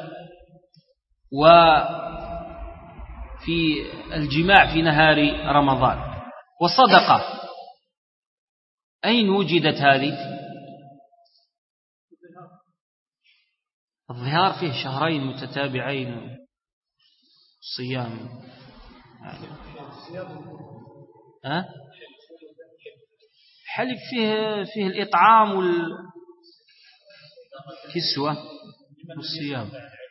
وفي الجماع في نهار رمضان. وصدقة أين وجدت هذه؟ الظهار فيه شهرين متتابعين صيام، أه؟ حلف فيه فيه الإطعام والكسوة والصيام.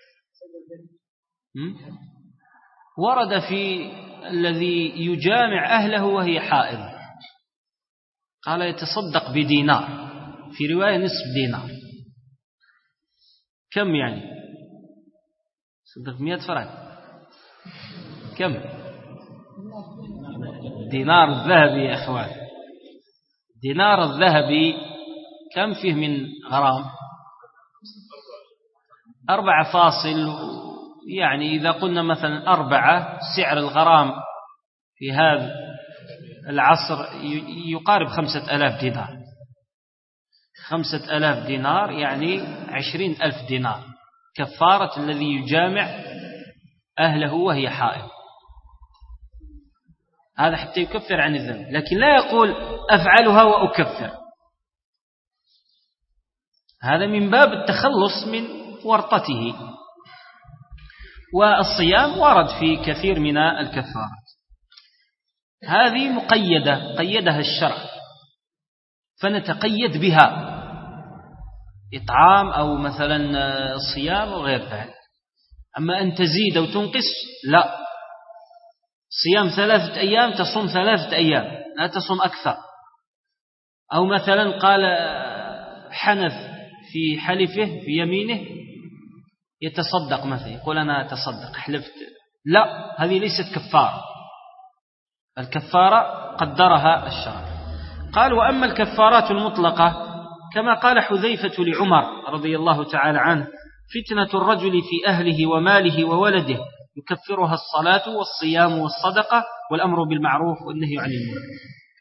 ورد في الذي يجامع أهله وهي حائض قال يتصدق بدينار، في رواية نصف دينار. كم يعني؟ صدق مئة فرنك كم؟ دينار الذهبي يا أخوان، دينار الذهبي كم فيه من غرام؟ أربعة فاصل، يعني إذا قلنا مثلا أربعة، سعر الغرام في هذا العصر يقارب خمسة ألاف دينار. خمسة ألاف دينار يعني عشرين ألف دينار كفارة الذي يجامع أهله وهي حائض. هذا حتى يكفر عن الذنب، لكن لا يقول أفعلها وأكفر، هذا من باب التخلص من ورطته. والصيام ورد في كثير من الكفارات، هذه مقيدة قيدها الشرع فنتقيد بها، إطعام أو مثلا صيام وغير ذلك. أما أن تزيد أو تنقص لا، صيام ثلاثة أيام تصوم ثلاثة أيام لا تصوم أكثر. أو مثلا قال حنث في حلفه في يمينه يتصدق مثلا، يقول أنا أتصدق حلفت، لا، هذه ليست كفارة، الكفارة قدرها الشرع. قال وأما الكفارات المطلقة كما قال حذيفة لعمر رضي الله تعالى عنه: فتنة الرجل في أهله وماله وولده يكفرها الصلاة والصيام والصدقة والأمر بالمعروف والنهي عن المنكر.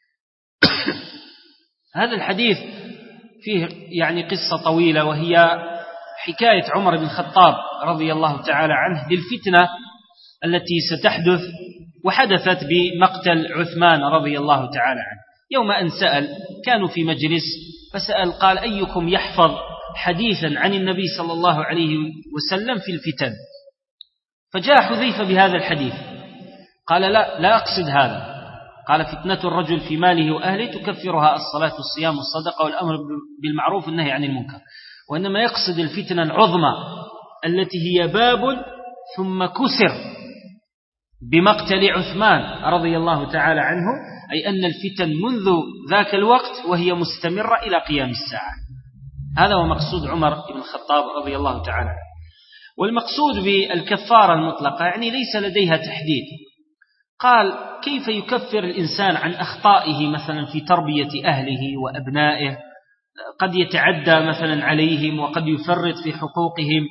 هذا الحديث فيه يعني قصة طويلة، وهي حكاية عمر بن الخطاب رضي الله تعالى عنه للفتنة التي ستحدث وحدثت بمقتل عثمان رضي الله تعالى عنه. يوم أن سأل، كانوا في مجلس فسأل قال: أيكم يحفظ حديثا عن النبي صلى الله عليه وسلم في الفتن؟ فجاء حذيفة بهذا الحديث، قال: لا لا أقصد هذا. قال: فتنة الرجل في ماله وأهله تكفرها الصلاة والصيام والصدقة والأمر بالمعروف والنهي عن المنكر. وإنما يقصد الفتنة العظمى التي هي باب ثم كسر بمقتل عثمان رضي الله تعالى عنه، أي أن الفتن منذ ذاك الوقت وهي مستمرة إلى قيام الساعة. هذا هو مقصود عمر بن الخطاب رضي الله تعالى عنه. والمقصود بالكفارة المطلقة يعني ليس لديها تحديد. قال: كيف يكفر الإنسان عن أخطائه مثلا في تربية أهله وأبنائه؟ قد يتعدى مثلا عليهم وقد يفرط في حقوقهم،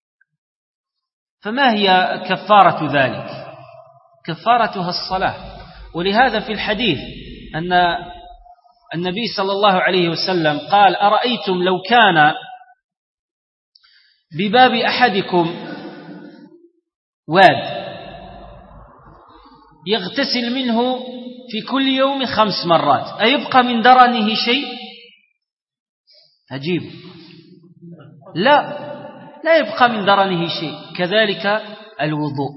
فما هي كفارة ذلك؟ كفارتها الصلاة. ولهذا في الحديث أن النبي صلى الله عليه وسلم قال: أرأيتم لو كان بباب أحدكم واد يغتسل منه في كل يوم خمس مرات أيبقى من درنه شيء؟ عجيب، لا لا يبقى من درنه شيء. كذلك الوضوء،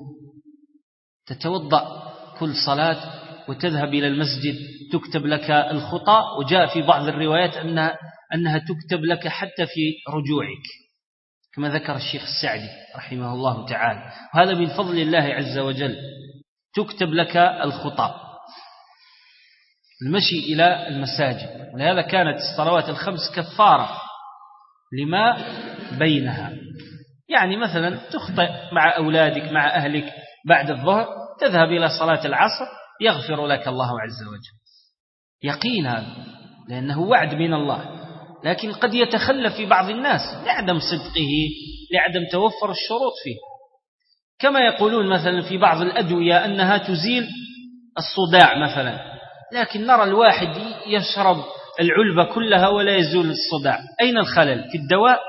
تتوضأ كل صلاة وتذهب إلى المسجد تكتب لك الخطى، وجاء في بعض الروايات أنها, أنها تكتب لك حتى في رجوعك كما ذكر الشيخ السعدي رحمه الله تعالى. وهذا من فضل الله عز وجل، تكتب لك الخطى، المشي إلى المساجد. ولهذا كانت الصلوات الخمس كفارة لما بينها. يعني مثلا تخطئ مع أولادك مع أهلك بعد الظهر، تذهب إلى صلاة العصر يغفر لك الله عز وجل. يقين هذا، لأنه وعد من الله. لكن قد يتخلف في بعض الناس لعدم صدقه، لعدم توفر الشروط فيه. كما يقولون مثلا في بعض الأدوية أنها تزيل الصداع مثلا، لكن نرى الواحد يشرب العلبة كلها ولا يزول الصداع. أين الخلل؟ في الدواء؟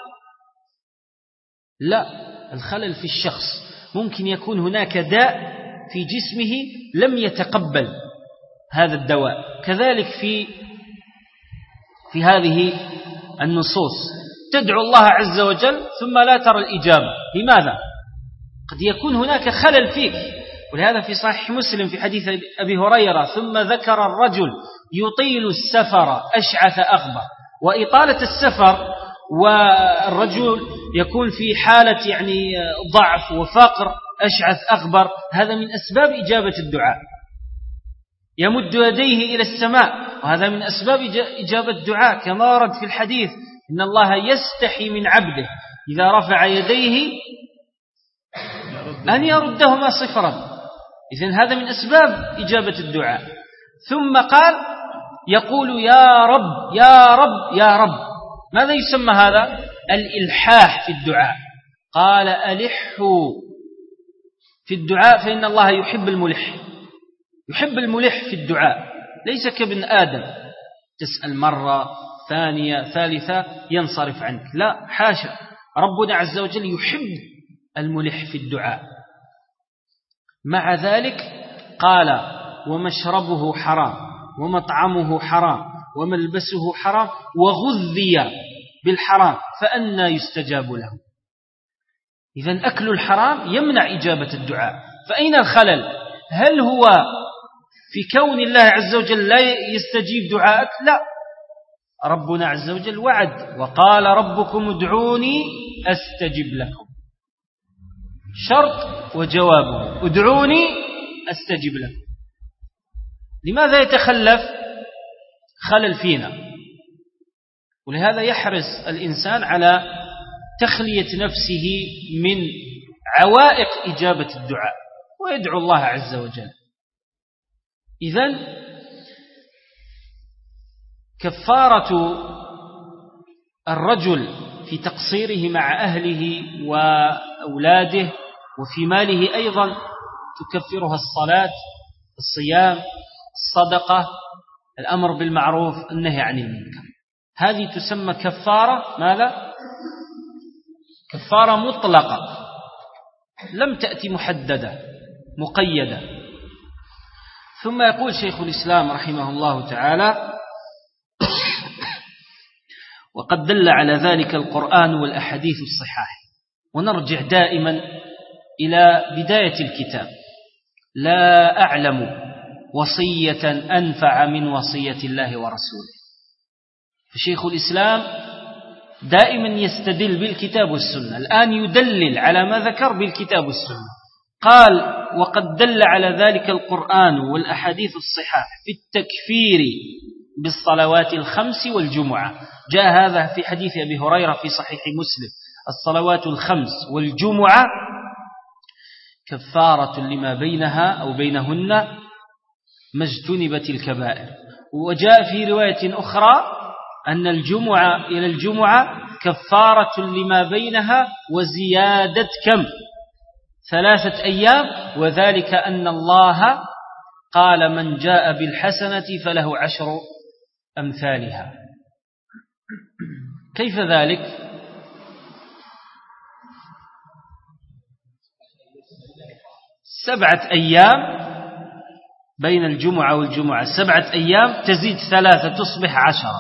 لا، الخلل في الشخص. ممكن يكون هناك داء في جسمه لم يتقبل هذا الدواء. كذلك في في هذه النصوص تدعو الله عز وجل ثم لا ترى الإجابة. لماذا؟ قد يكون هناك خلل فيك. ولهذا في صحيح مسلم في حديث أبي هريرة: ثم ذكر الرجل يطيل السفر أشعث أغبر. وإطالة السفر والرجل يكون في حالة يعني ضعف وفقر أشعث أغبر، هذا من أسباب إجابة الدعاء. يمد يديه إلى السماء، وهذا من أسباب إجابة الدعاء، كما ورد في الحديث: إن الله يستحي من عبده إذا رفع يديه أن يردهما صفرا. إذن هذا من أسباب إجابة الدعاء. ثم قال يقول يا رب يا رب يا رب. ماذا يسمى هذا؟ الإلحاح في الدعاء. قال ألحوا في الدعاء فإن الله يحب الملح، يحب الملح في الدعاء، ليس كابن آدم تسأل مرة ثانية ثالثة ينصرف عنك، لا حاشا، ربنا عز وجل يحب الملح في الدعاء. مع ذلك قال ومشربه حرام ومطعمه حرام وملبسه حرام وغذي بالحرام فأنى يستجاب له. إذن أكل الحرام يمنع إجابة الدعاء. فأين الخلل؟ هل هو في كون الله عز وجل لا يستجيب دعاءك؟ لا، ربنا عز وجل وعد وقال ربكم ادعوني أستجب لكم، شرط وجوابه ادعوني أستجب لكم. لماذا يتخلف؟ خلل فينا. ولهذا يحرص الإنسان على تخلية نفسه من عوائق إجابة الدعاء ويدعو الله عز وجل. إذن كفارة الرجل في تقصيره مع أهله وأولاده وفي ماله أيضا تكفرها الصلاة، الصيام، الصدقة، الأمر بالمعروف، النهي عن المنكر. هذه تسمى كفارة ماذا؟ كفارة مطلقة لم تأتي محددة مقيدة. ثم يقول شيخ الإسلام رحمه الله تعالى وقد دل على ذلك القرآن والأحاديث الصحاح. ونرجع دائما إلى بداية الكتاب: لا أعلم وصية أنفع من وصية الله ورسوله. فشيخ الإسلام دائما يستدل بالكتاب والسنة. الآن يدلل على ما ذكر بالكتاب والسنة. قال وقد دل على ذلك القرآن والأحاديث الصحاح في التكفير بالصلوات الخمس والجمعة. جاء هذا في حديث أبي هريرة في صحيح مسلم: الصلوات الخمس والجمعة كفارة لما بينها أو بينهن ما اجتنبت الكبائر. وجاء في رواية أخرى أن الجمعة إلى الجمعة كفارة لما بينها وزيادة كم؟ ثلاثة أيام. وذلك أن الله قال من جاء بالحسنة فله عشر أمثالها. كيف ذلك؟ سبعة أيام بين الجمعة والجمعة، سبعة أيام تزيد ثلاثة تصبح عشرة،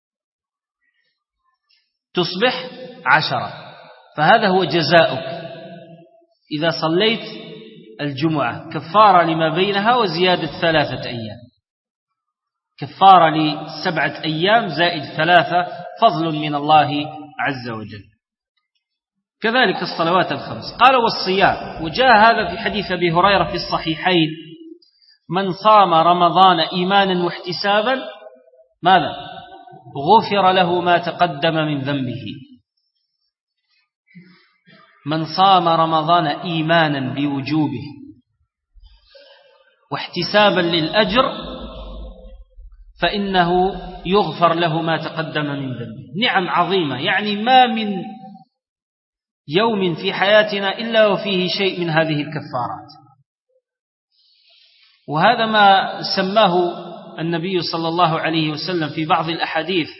تصبح عشرة. فهذا هو جزاؤك إذا صليت الجمعة، كفارة لما بينها وزيادة ثلاثة أيام، كفارة لسبعة أيام زائد ثلاثة، فضل من الله عز وجل. كذلك الصلوات الخمس. قال والصيام. وجاء هذا في حديث أبي هريرة في الصحيحين: من صام رمضان إيمانا واحتسابا ماذا؟ غفر له ما تقدم من ذنبه. من صام رمضان إيمانا بوجوبه واحتسابا للأجر فإنه يغفر له ما تقدم من ذنبه. نعم عظيمة، يعني ما من يوم في حياتنا إلا وفيه شيء من هذه الكفارات. وهذا ما سماه النبي صلى الله عليه وسلم في بعض الأحاديث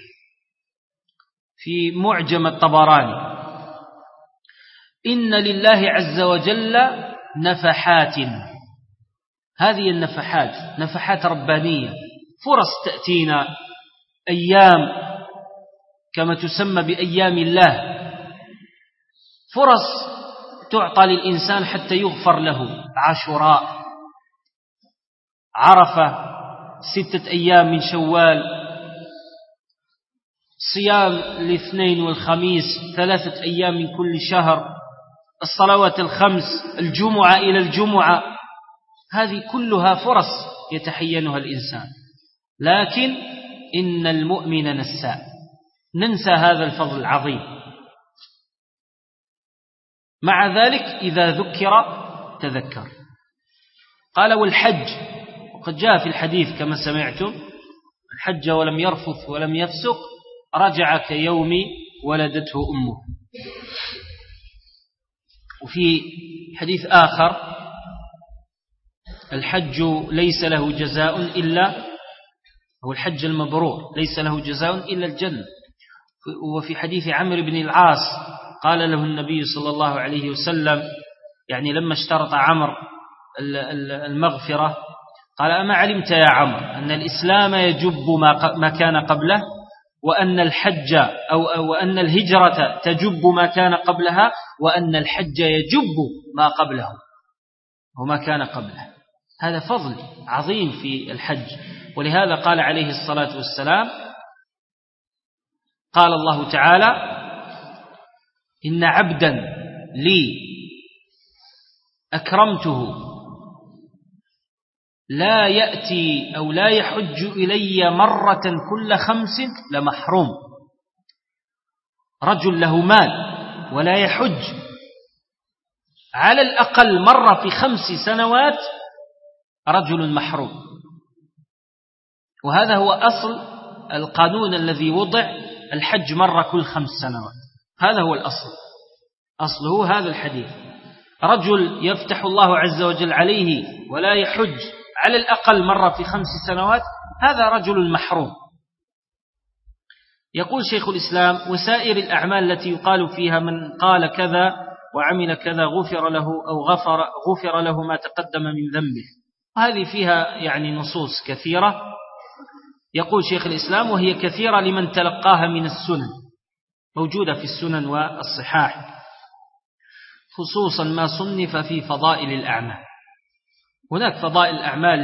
في معجم الطبراني: إن لله عز وجل نفحات. هذه النفحات نفحات ربانية، فرص تأتينا، أيام كما تسمى بأيام الله، فرص تعطى للإنسان حتى يغفر له. عاشوراء، عرفة، ستة أيام من شوال، صيام الاثنين والخميس، ثلاثة أيام من كل شهر، الصلوات الخمس، الجمعة إلى الجمعة. هذه كلها فرص يتحينها الإنسان. لكن إن المؤمن نساء، ننسى هذا الفضل العظيم. مع ذلك إذا ذكر تذكر. قال والحج، وقد جاء في الحديث كما سمعتم: الحج ولم يرفث ولم يفسق رجع كيوم ولدته أمه. وفي حديث آخر: الحج ليس له جزاء إلا هو الحج المبرور، ليس له جزاء إلا الجنة. وفي حديث عمرو بن العاص قال له النبي صلى الله عليه وسلم، يعني لما اشترط عمرو المغفرة، قال: أما علمت يا عمرو أن الإسلام يجب ما كان قبله، وأن الحج أو وأن الهجرة تجب ما كان قبلها، وأن الحج يجب ما قبله وما كان قبله. هذا فضل عظيم في الحج. ولهذا قال عليه الصلاة والسلام: قال الله تعالى: إن عبدا لي أكرمته لا يأتي أو لا يحج إلي مرة كل خمس لمحروم. رجل له مال ولا يحج على الأقل مرة في خمس سنوات، رجل محروم. وهذا هو أصل القانون الذي وضع: الحج مرة كل خمس سنوات. هذا هو الأصل، أصله هذا الحديث. رجل يفتح الله عز وجل عليه ولا يحج على الأقل مرة في خمس سنوات، هذا رجل محروم. يقول شيخ الإسلام: وسائر الأعمال التي يقال فيها من قال كذا وعمل كذا غفر له أو غفر, غفر له ما تقدم من ذنبه. هذه فيها يعني نصوص كثيرة. يقول شيخ الإسلام: وهي كثيرة لمن تلقاها من السنن، موجودة في السنن والصحاح، خصوصا ما صنف في فضائل الأعمال. هناك فضائل الأعمال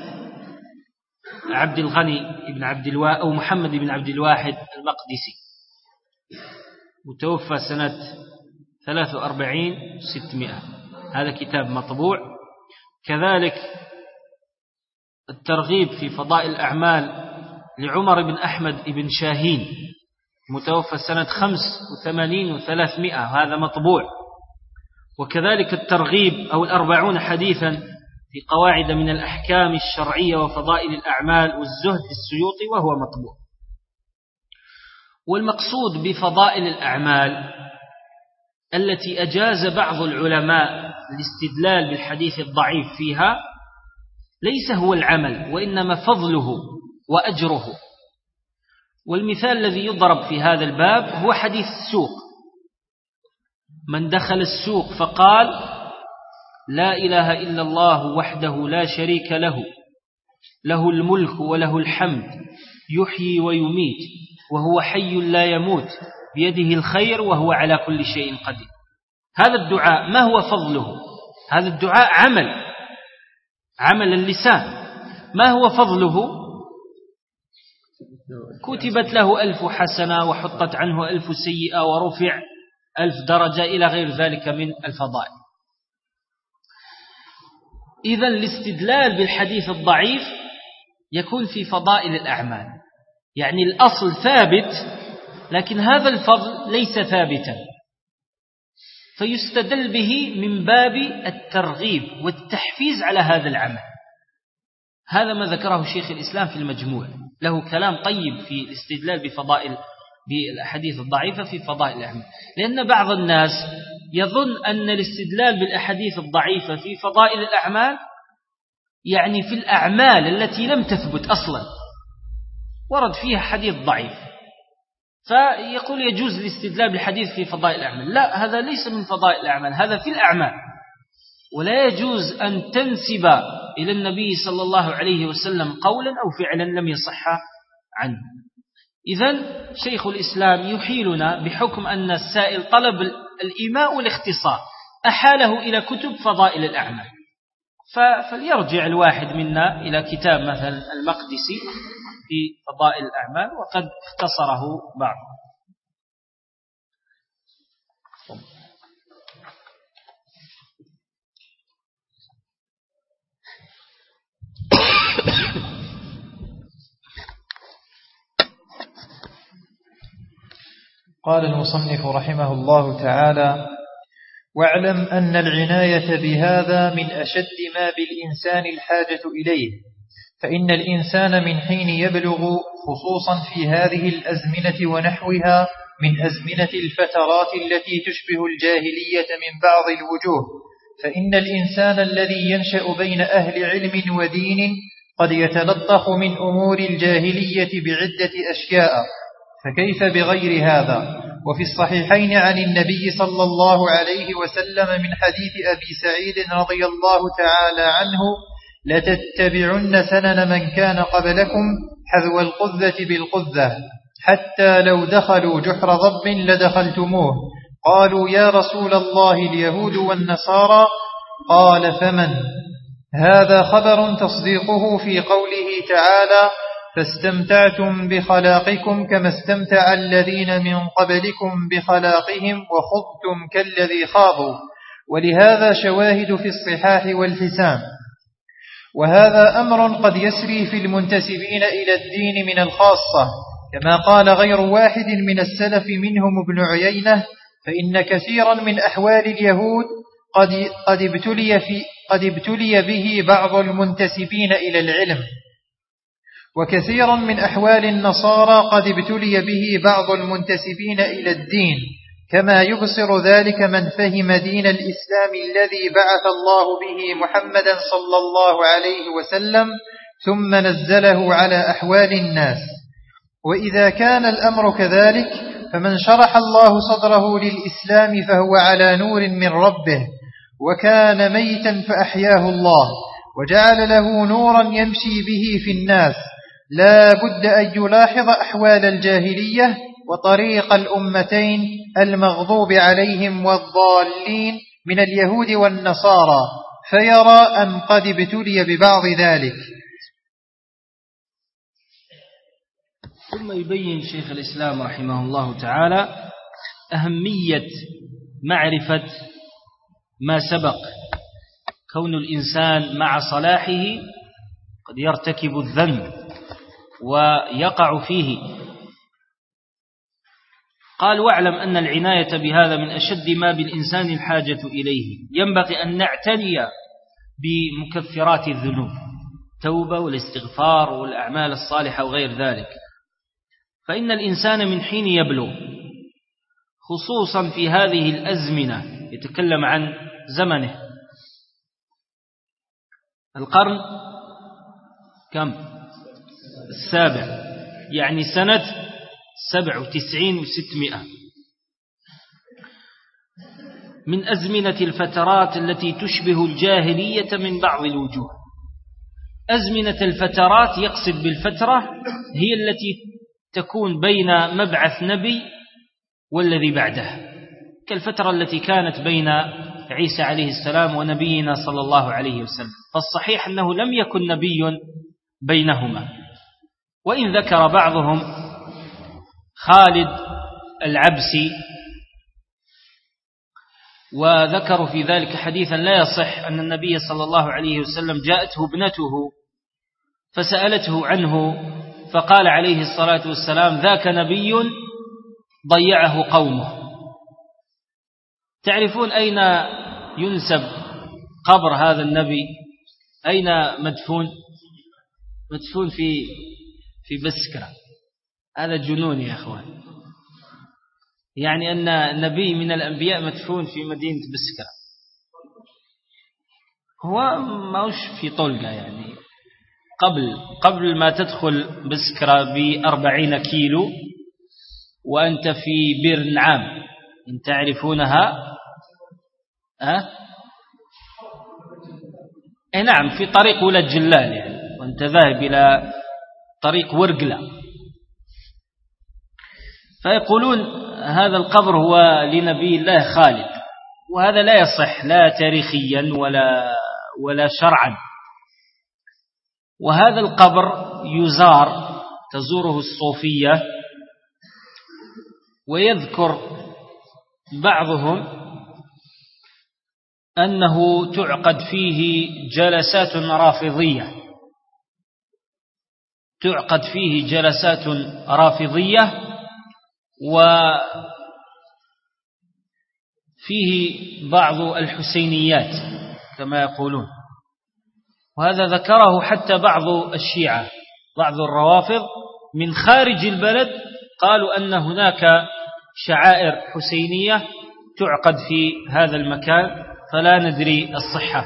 لعبد الغني بن عبد الواحد أو محمد بن عبد الواحد المقدسي، متوفى سنة ثلاثة وأربعين وستمائة، هذا كتاب مطبوع. كذلك الترغيب في فضائل الأعمال لعمر بن أحمد بن شاهين، متوفى سنة خمس وثمانين وثلاثمائة، هذا مطبوع. وكذلك الترغيب أو الأربعون حديثا في قواعد من الأحكام الشرعية وفضائل الأعمال والزهد السيوطي، وهو مطبوع. والمقصود بفضائل الأعمال التي أجاز بعض العلماء الاستدلال بالحديث الضعيف فيها ليس هو العمل، وإنما فضله وأجره. والمثال الذي يضرب في هذا الباب هو حديث السوق: من دخل السوق فقال: لا إله إلا الله وحده لا شريك له، له الملك وله الحمد، يحيي ويميت وهو حي لا يموت، بيده الخير وهو على كل شيء قدير. هذا الدعاء ما هو فضله؟ هذا الدعاء عمل، عمل اللسان. ما هو فضله؟ كتبت له ألف حسنة وحطت عنه ألف سيئة ورفع ألف درجة إلى غير ذلك من الفضائل. إذن الاستدلال بالحديث الضعيف يكون في فضائل الأعمال، يعني الأصل ثابت لكن هذا الفضل ليس ثابتا، فيستدل به من باب الترغيب والتحفيز على هذا العمل. هذا ما ذكره شيخ الإسلام في المجموع، له كلام طيب في الاستدلال بفضائل بالأحاديث الضعيفة في فضائل الأعمال. لأن بعض الناس يظن أن الاستدلال بالأحاديث الضعيفة في فضائل الأعمال يعني في الأعمال التي لم تثبت أصلا ورد فيها حديث ضعيف، فيقول يجوز الاستدلال بالحديث في فضائل الأعمال. لا، هذا ليس من فضائل الأعمال، هذا في الأعمال. ولا يجوز أن تنسب إلى النبي صلى الله عليه وسلم قولا أو فعلا لم يصح عنه. إذن شيخ الإسلام يحيلنا بحكم أن السائل طلب الإيماء والاختصار، أحاله إلى كتب فضائل الأعمال. فليرجع الواحد منا إلى كتاب مثلا المقدسي في فضائل الأعمال، وقد اختصره بعض. قال المصنف رحمه الله تعالى: واعلم أن العناية بهذا من أشد ما بالإنسان الحاجة إليه، فإن الإنسان من حين يبلغ خصوصا في هذه الأزمنة ونحوها من أزمنة الفترات التي تشبه الجاهلية من بعض الوجوه، فإن الإنسان الذي ينشأ بين أهل علم ودين قد يتلطخ من أمور الجاهلية بعدة أشياء، فكيف بغير هذا؟ وفي الصحيحين عن النبي صلى الله عليه وسلم من حديث أبي سعيد رضي الله تعالى عنه: لتتبعن سنن من كان قبلكم حذو القذة بالقذة حتى لو دخلوا جحر ضب لدخلتموه. قالوا: يا رسول الله اليهود والنصارى؟ قال: فمن؟ هذا خبر تصديقه في قوله تعالى: فاستمتعتم بخلاقكم كما استمتع الذين من قبلكم بخلاقهم وخضتم كالذي خاضوا. ولهذا شواهد في الصحاح والحسام. وهذا أمر قد يسري في المنتسبين إلى الدين من الخاصة، كما قال غير واحد من السلف منهم ابن عيينة: فإن كثيرا من أحوال اليهود قد, قد, ابتلي في قد ابتلي به بعض المنتسبين إلى العلم، وكثيرا من أحوال النصارى قد ابتلي به بعض المنتسبين إلى الدين، كما يبصر ذلك من فهم دين الإسلام الذي بعث الله به محمدا صلى الله عليه وسلم ثم نزله على أحوال الناس. وإذا كان الأمر كذلك فمن شرح الله صدره للإسلام فهو على نور من ربه، وكان ميتا فأحياه الله وجعل له نورا يمشي به في الناس، لا بد أن يلاحظ أحوال الجاهلية وطريق الأمتين المغضوب عليهم والضالين من اليهود والنصارى، فيرى أن قد ابتلي ببعض ذلك. ثم يبين شيخ الإسلام رحمه الله تعالى أهمية معرفة ما سبق، كون الإنسان مع صلاحه قد يرتكب الذنب ويقع فيه. قال: واعلم أن العناية بهذا من أشد ما بالإنسان الحاجة إليه، ينبغي أن نعتني بمكفرات الذنوب، توبة والاستغفار والأعمال الصالحة وغير ذلك، فإن الإنسان من حين يبلغ خصوصا في هذه الأزمنة، يتكلم عن زمنه، القرن كم؟ السابع، يعني سنة سبع وتسعين وستمائة، من أزمنة الفترات التي تشبه الجاهلية من بعض الوجوه. أزمنة الفترات يقصد بالفترة هي التي تكون بين مبعث نبي والذي بعده، كالفترة التي كانت بين عيسى عليه السلام ونبينا صلى الله عليه وسلم، فالصحيح أنه لم يكن نبي بينهما، وإن ذكر بعضهم خالد العبسي، وذكروا في ذلك حديثا لا يصح أن النبي صلى الله عليه وسلم جاءته ابنته فسألته عنه فقال عليه الصلاة والسلام: ذاك نبي ضيعه قومه. تعرفون أين ينسب قبر هذا النبي؟ أين مدفون؟ مدفون في في بسكرة. هذا جنون يا أخوان، يعني أن نبي من الأنبياء مدفون في مدينة بسكرة، هو ماوش في طلقة، يعني قبل قبل ما تدخل بسكرة بأربعين كيلو وأنت في بير نعام، إن تعرفونها. أه؟ أي نعم، في طريق ولد جلال، يعني وأنت ذاهب إلى طريق ورقلة. فيقولون هذا القبر هو لنبي الله خالد، وهذا لا يصح لا تاريخيا ولا ولا شرعا. وهذا القبر يزار، تزوره الصوفية، ويذكر بعضهم أنه تعقد فيه جلسات رافضية، تعقد فيه جلسات رافضية، وفيه فيه بعض الحسينيات كما يقولون، وهذا ذكره حتى بعض الشيعة، بعض الروافض من خارج البلد قالوا أن هناك شعائر حسينية تعقد في هذا المكان، فلا ندري الصحة.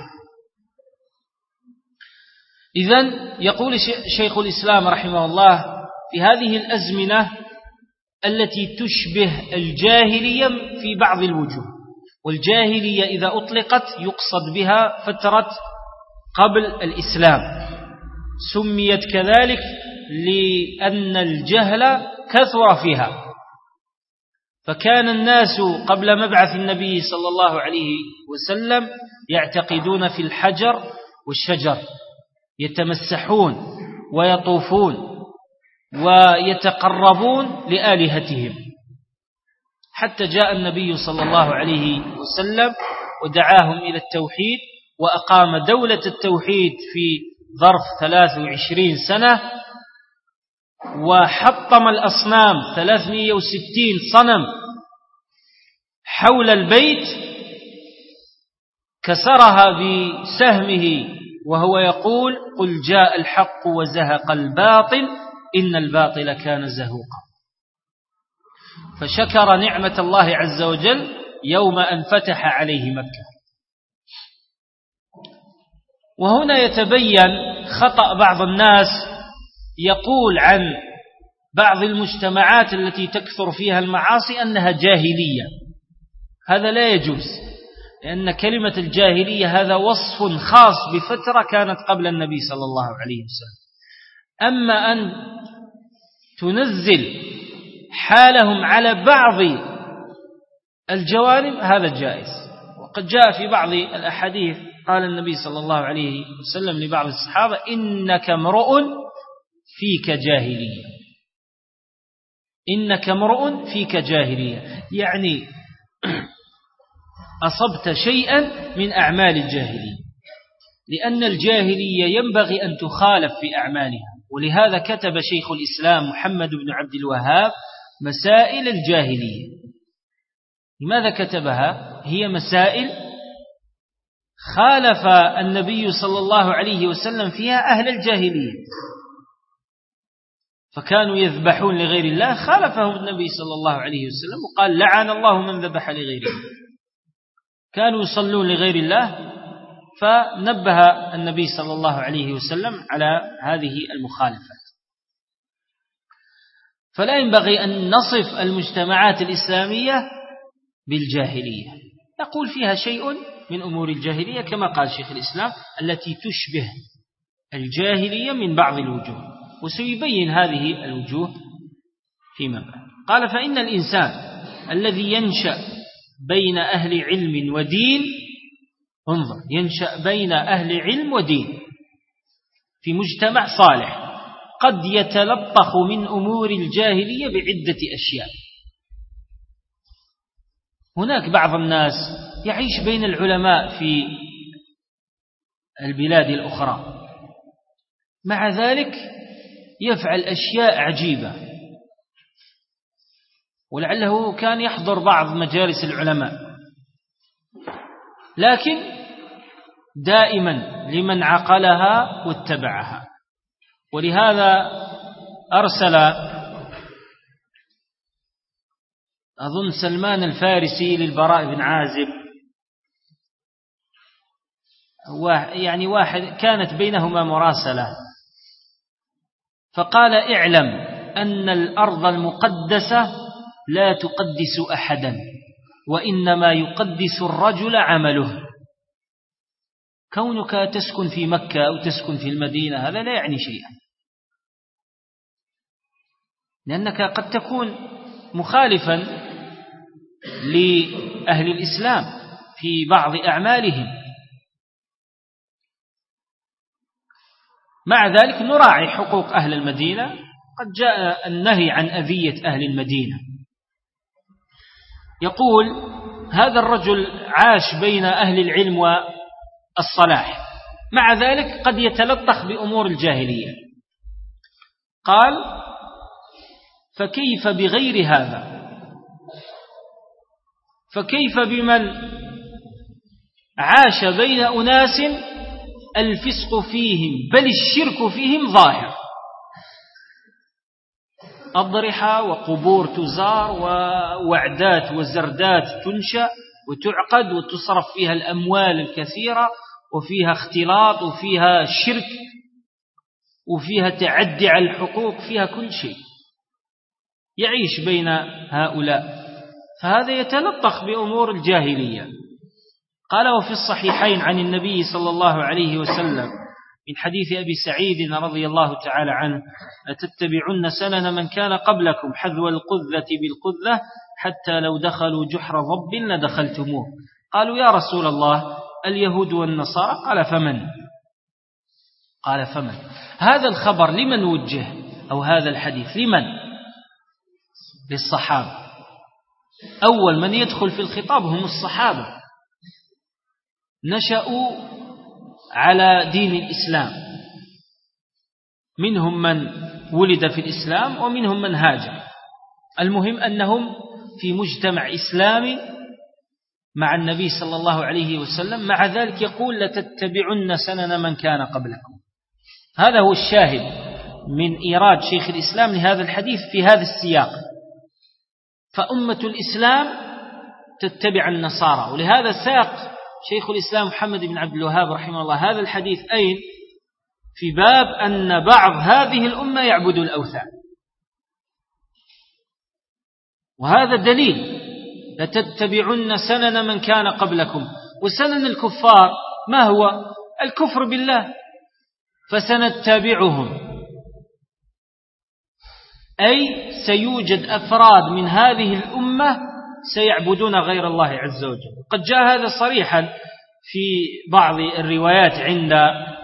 إذن يقول شيخ الإسلام رحمه الله في هذه الأزمنة التي تشبه الجاهلية في بعض الوجوه، والجاهلية إذا أطلقت يقصد بها فترة قبل الإسلام، سميت كذلك لأن الجهل كثر فيها، فكان الناس قبل مبعث النبي صلى الله عليه وسلم يعتقدون في الحجر والشجر، يتمسحون ويطوفون ويتقربون لآلهتهم، حتى جاء النبي صلى الله عليه وسلم ودعاهم إلى التوحيد، وأقام دولة التوحيد في ظرف ثلاث وعشرين سنة، وحطم الأصنام ثلاثمائة وستين صنم حول البيت، كسرها بسهمه وهو يقول: قل جاء الحق وزهق الباطل إن الباطل كان زهوقا. فشكر نعمة الله عز وجل يوم أن فتح عليه مكة. وهنا يتبين خطأ بعض الناس، يقول عن بعض المجتمعات التي تكثر فيها المعاصي أنها جاهلية. هذا لا يجوز، لأن كلمة الجاهلية هذا وصف خاص بفترة كانت قبل النبي صلى الله عليه وسلم. أما أن تنزل حالهم على بعض الجوانب هذا جائز. وقد جاء في بعض الأحاديث قال النبي صلى الله عليه وسلم لبعض الصحابة: إنك امرؤ فيك جاهلية، إنك امرؤ فيك جاهلية، يعني أصبت شيئا من أعمال الجاهلية، لأن الجاهلية ينبغي أن تخالف في أعمالها. ولهذا كتب شيخ الإسلام محمد بن عبد الوهاب مسائل الجاهلية. لماذا كتبها؟ هي مسائل خالف النبي صلى الله عليه وسلم فيها أهل الجاهلية، فكانوا يذبحون لغير الله، خالفهم النبي صلى الله عليه وسلم وقال: لعن الله من ذبح لغير الله. كانوا يصلون لغير الله، فنبه النبي صلى الله عليه وسلم على هذه المخالفات. فلا ينبغي أن نصف المجتمعات الإسلامية بالجاهلية، نقول فيها شيء من أمور الجاهلية كما قال شيخ الإسلام التي تشبه الجاهلية من بعض الوجوه، وسيبين هذه الوجوه فيما بعد. قال: فإن الإنسان الذي ينشأ بين أهل علم ودين، انظر، ينشأ بين أهل علم ودين في مجتمع صالح، قد يتلطخ من أمور الجاهلية بعدة أشياء. هناك بعض الناس يعيش بين العلماء في البلاد الأخرى، مع ذلك يفعل أشياء عجيبة، ولعله كان يحضر بعض مجالس العلماء، لكن دائما لمن عقلها واتبعها. ولهذا أرسل أظن سلمان الفارسي للبراء بن عازب، يعني واحد كانت بينهما مراسلة، فقال: اعلم أن الأرض المقدسة لا تقدس أحدا، وإنما يقدس الرجل عمله. كونك تسكن في مكة أو تسكن في المدينة هذا لا يعني شيئا، لأنك قد تكون مخالفا لأهل الإسلام في بعض أعمالهم. مع ذلك نراعي حقوق أهل المدينة، قد جاء النهي عن أذية أهل المدينة. يقول: هذا الرجل عاش بين أهل العلم والصلاح، مع ذلك قد يتلطخ بأمور الجاهلية. قال: فكيف بغير هذا؟ فكيف بمن عاش بين أناس الفسق فيهم بل الشرك فيهم ظاهر، أضرحة وقبور تزار ووعدات وزردات تنشأ وتعقد وتصرف فيها الأموال الكثيرة وفيها اختلاط وفيها شرك وفيها تعدي على الحقوق، فيها كل شيء يعيش بين هؤلاء، فهذا يتلطخ بأمور الجاهلية. قال وفي الصحيحين عن النبي صلى الله عليه وسلم من حديث أبي سعيد رضي الله تعالى عنه: أتتبعن سنن من كان قبلكم حذو القذة بالقذة حتى لو دخلوا جحر ضب لدخلتموه. قالوا يا رسول الله اليهود والنصارى؟ قال فمن؟ قال فمن؟ هذا الخبر لمن وجه؟ أو هذا الحديث لمن؟ للصحابة. أول من يدخل في الخطاب هم الصحابة، نشأوا على دين الإسلام، منهم من ولد في الإسلام ومنهم من هاجر، المهم أنهم في مجتمع إسلامي مع النبي صلى الله عليه وسلم، مع ذلك يقول لتتبعن سنن من كان قبلكم. هذا هو الشاهد من إيراد شيخ الإسلام لهذا الحديث في هذا السياق. فأمة الإسلام تتبع النصارى، ولهذا ساق شيخ الإسلام محمد بن عبد الوهاب رحمه الله هذا الحديث أين؟ في باب أن بعض هذه الأمة يعبد الأوثان، وهذا دليل لتتبعن سنن من كان قبلكم. وسنن الكفار ما هو؟ الكفر بالله، فسنتبعهم، أي سيوجد أفراد من هذه الأمة سيعبدون غير الله عز وجل. قد جاء هذا صريحا في بعض الروايات عند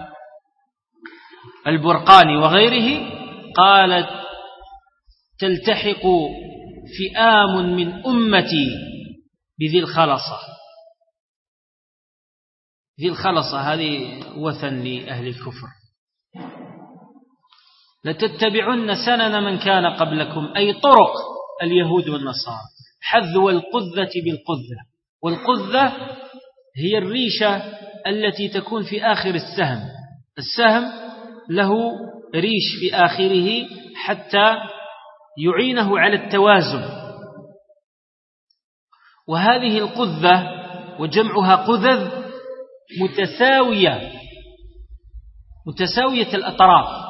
البرقاني وغيره، قالت تلتحق فئام من أمتي بذي الخلصة. ذي الخلصة هذه وثن لأهل الكفر. لتتبعن سنن من كان قبلكم أي طرق اليهود والنصارى، حذو القذة بالقذة. والقذة هي الريشة التي تكون في آخر السهم، السهم له ريش في آخره حتى يعينه على التوازن، وهذه القذة وجمعها قذذ متساوية متساوية الأطراف.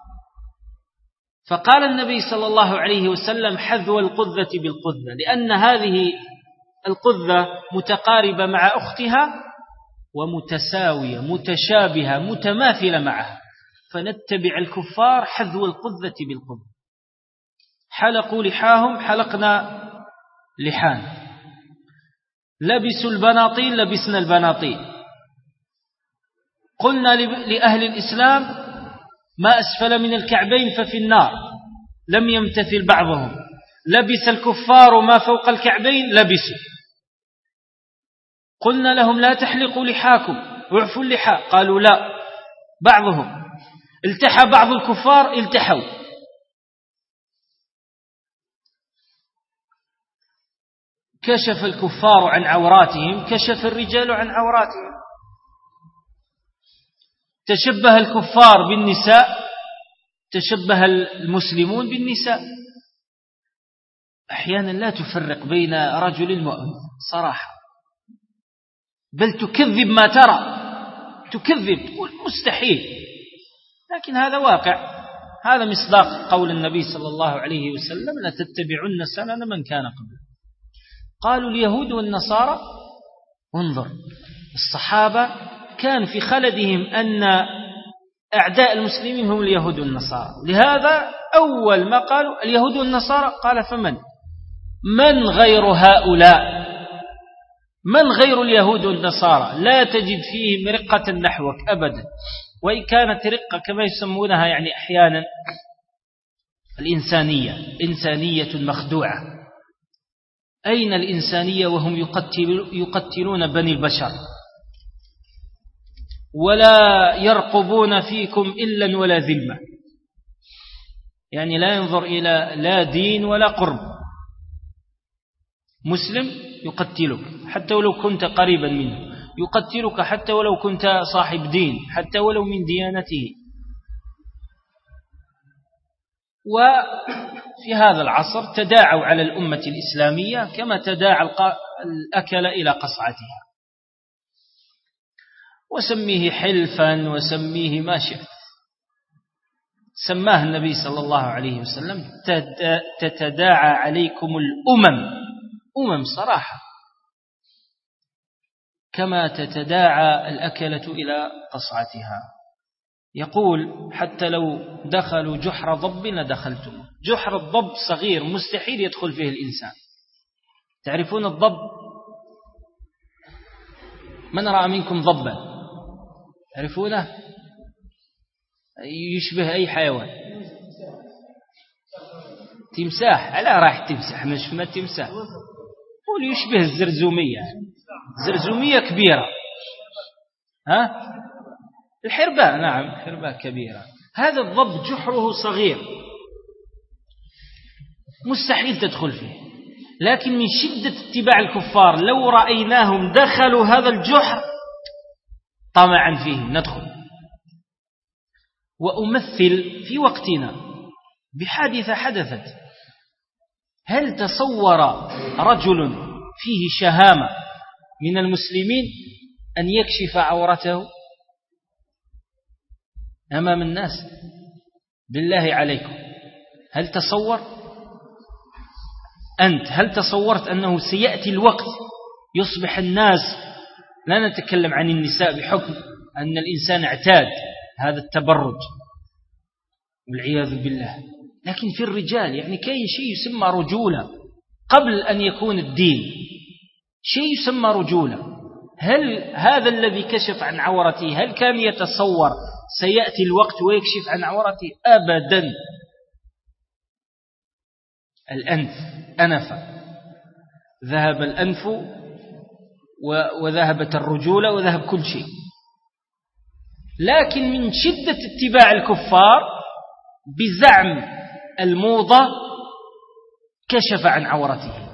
فقال النبي صلى الله عليه وسلم حذو القذة بالقذة، لأن هذه القذة متقاربة مع أختها ومتساوية متشابهة متماثلة معها، فنتبع الكفار حذو القذة بالقذة. حلقوا لحاهم حلقنا لحان، لبسوا البناطيل لبسنا البناطيل. قلنا لأهل الإسلام ما أسفل من الكعبين ففي النار، لم يمتثل بعضهم. لبس الكفار ما فوق الكعبين لبسوا. قلنا لهم لا تحلقوا لحاكم واعفوا اللحى، قالوا لا. بعضهم التحى بعض الكفار التحوا. كشف الكفار عن عوراتهم كشف الرجال عن عوراتهم. تشبه الكفار بالنساء تشبه المسلمون بالنساء. أحيانا لا تفرق بين رجل المؤمن صراحة، بل تكذب ما ترى، تكذب تقول مستحيل، لكن هذا واقع. هذا مصداق قول النبي صلى الله عليه وسلم لتتبعن سنن من كان قبل. قالوا اليهود والنصارى. انظر، الصحابة كان في خلدهم أن أعداء المسلمين هم اليهود والنصارى، لهذا أول ما قالوا اليهود والنصارى قال فمن؟ من غير هؤلاء؟ من غير اليهود والنصارى؟ لا تجد فيهم رقة نحوك أبدا، وإن كانت رقة كما يسمونها يعني أحيانا الإنسانية، إنسانية مخدوعة. أين الإنسانية وهم يقتل يقتلون بني البشر ولا يرقبون فيكم إلا ولا ذمة، يعني لا ينظر إلى لا دين ولا قرب. مسلم يقتلك حتى ولو كنت قريبا منه، يقتلك حتى ولو كنت صاحب دين، حتى ولو من ديانته. وفي هذا العصر تداعوا على الأمة الإسلامية كما تداعى الأكل إلى قصعتها، وسميه حلفا وسميه ما شئت. سماه النبي صلى الله عليه وسلم تتداعى عليكم الأمم، أمم صراحة، كما تتداعى الأكلة إلى قصعتها. يقول حتى لو دخلوا جحر ضب لدخلتم. جحر الضب صغير مستحيل يدخل فيه الإنسان. تعرفون الضب؟ من رأى منكم ضبا؟ تعرفونه؟ يشبه أي حيوان. تمساح. على راح تمسح مش ما تمساح، قول يشبه الزرزومية. زرزومية كبيرة. ها؟ الحرباء. نعم حرباء كبيرة. هذا الضب جحره صغير مستحيل تدخل فيه، لكن من شدة اتباع الكفار لو رأيناهم دخلوا هذا الجحر طمعا فيهم ندخل. وأمثل في وقتنا بحادثة حدثت. هل تصور رجل فيه شهامة من المسلمين أن يكشف عورته أمام الناس؟ بالله عليكم، هل تصور أنت هل تصورت أنه سيأتي الوقت يصبح الناس، لا نتكلم عن النساء بحكم أن الإنسان اعتاد هذا التبرج والعياذ بالله، لكن في الرجال يعني كاين شيء يسمى رجولة قبل أن يكون الدين، شيء يسمى رجولة. هل هذا الذي كشف عن عورته هل كان يتصور سيأتي الوقت ويكشف عن عورته؟ أبدا. الأنف أنف، ذهب الأنف وذهبت الرجولة وذهب كل شيء. لكن من شدة اتباع الكفار بزعم الموضة كشف عن عورته.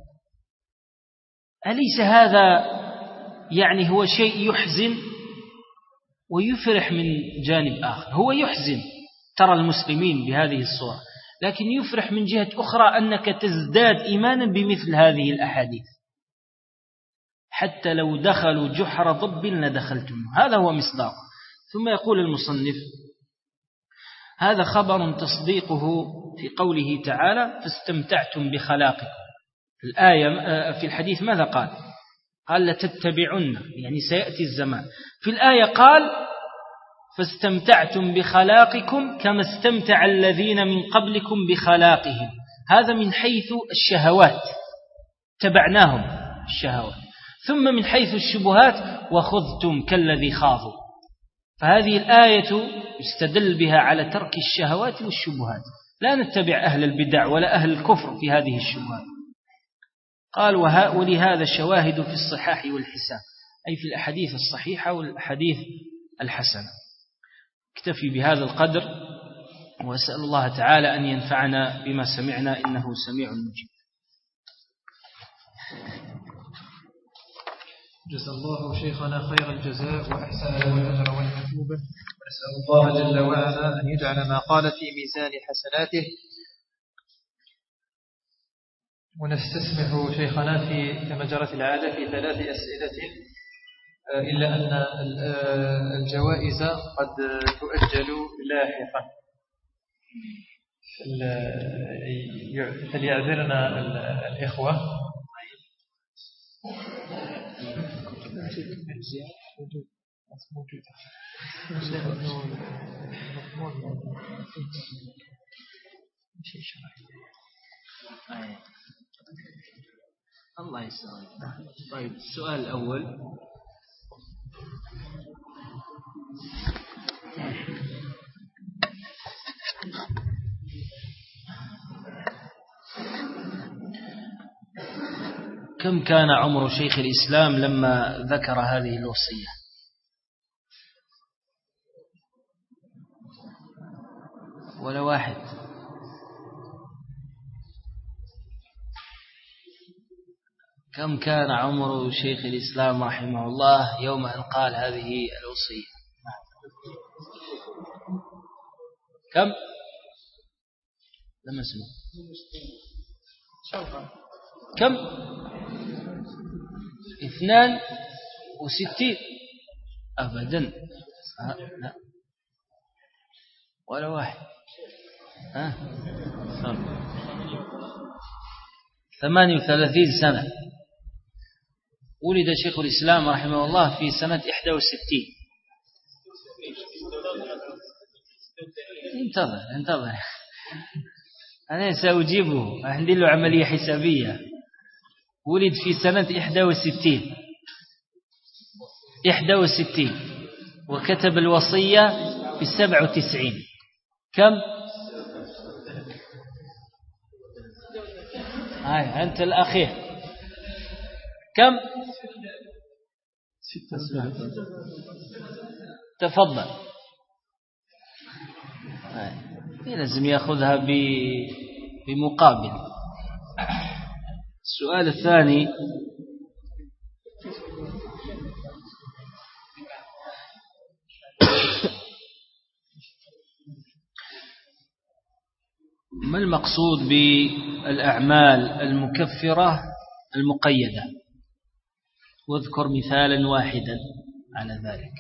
أليس هذا يعني هو شيء يحزن ويفرح من جانب آخر؟ هو يحزن ترى المسلمين بهذه الصورة، لكن يفرح من جهة أخرى أنك تزداد إيمانا بمثل هذه الأحاديث. حتى لو دخلوا جحر ضب لدخلتم، هذا هو مصداق. ثم يقول المصنف: هذا خبر تصديقه في قوله تعالى: فاستمتعتم بخلاقكم. الآية في الحديث ماذا قال؟ قال لتتبعن، يعني سيأتي الزمان. في الآية قال فاستمتعتم بخلاقكم كما استمتع الذين من قبلكم بخلاقهم. هذا من حيث الشهوات، تبعناهم الشهوات. ثم من حيث الشبهات وخذتم كالذي خاضوا. فهذه الآية يستدل بها على ترك الشهوات والشبهات، لا نتبع أهل البدع ولا أهل الكفر في هذه الشبهات. قال ولهذا الشواهد في الصحاح والحسان، أي في الأحاديث الصحيحة والأحاديث الحسنة. اكتفي بهذا القدر، وأسأل الله تعالى أن ينفعنا بما سمعنا إنه سميع مجيب. جزا الله شيخنا خير الجزاء وأحسن له الأجر والمثوبة، ونسأل الله جل وعلا أن يجعل ما قال في ميزان حسناته. ونستسمح شيخنا في كما جرت العادة في ثلاث أسئلة، إلا أن الجوائز قد تؤجل لاحقا، فليعذرنا الإخوة. الله يسلمك. طيب السؤال الأول: كم كان عمر شيخ الإسلام لما ذكر هذه الوصية؟ ولا واحد؟ كم كان عمر شيخ الإسلام رحمه الله يوم أن قال هذه الوصية؟ كم؟ لم أسمع. كم؟ اثنان وستين. أبدا. لا ولا واحد. ها؟ ثمانية وثلاثين سنة. ولد شيخ الإسلام رحمه الله في سنة إحدى وستين. انتظر انتظر أنا سأجيبه، عندي له عملية حسابية. ولد في سنة إحدى وستين إحدى وستين وكتب الوصية في السبع وتسعين. كم؟ هاي أنت الأخير. كم؟ تفضل. هاي لازم يأخذها بمقابل. السؤال الثاني: ما المقصود بالأعمال المكفرة المقيدة؟ واذكر مثالا واحدا على ذلك.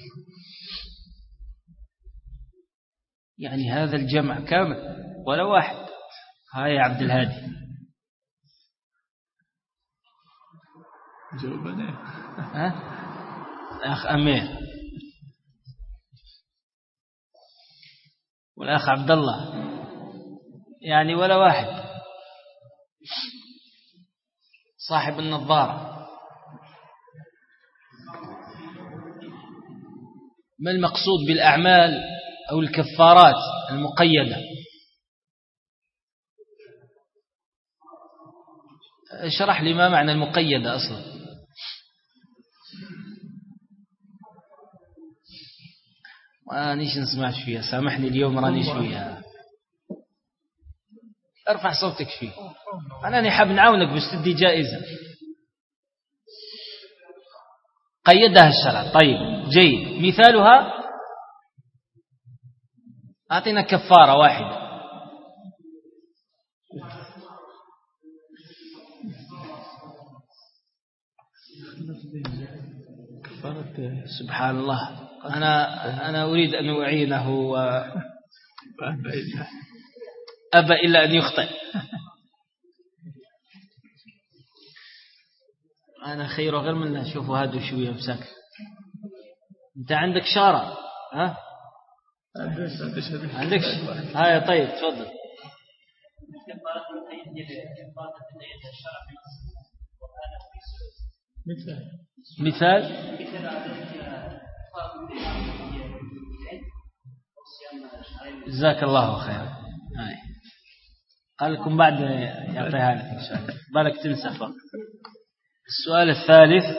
يعني هذا الجمع كامل ولا واحد؟ هاي يا عبد الهادي. جاوبني. ها الأخ أمير والأخ عبد الله. يعني ولا واحد. صاحب النظارة. ما المقصود بالأعمال أو الكفارات المقيدة؟ اشرح لي ما معنى المقيدة أصلا. مانيش نسمعش فيها، سامحني اليوم رانيش فيها. ارفع صوتك فيه. أنا نحب نعاونك باش تدي جائزة. قيدها الشرع. طيب جيد. مثالها أعطينا كفارة واحدة. سبحان الله. أنا أنا أريد أن أعينه و أبى إلا أن يخطئ. أنا خير غير من أشوفه هذا شوية مساك. أنت عندك شارة؟ ها؟ عندك هاي. طيب تفضل. مثال. جزاك الله خيرا. هاي قال لكم بعد يعطيها لك إن شاء الله. بالك تنسى فقط. السؤال الثالث: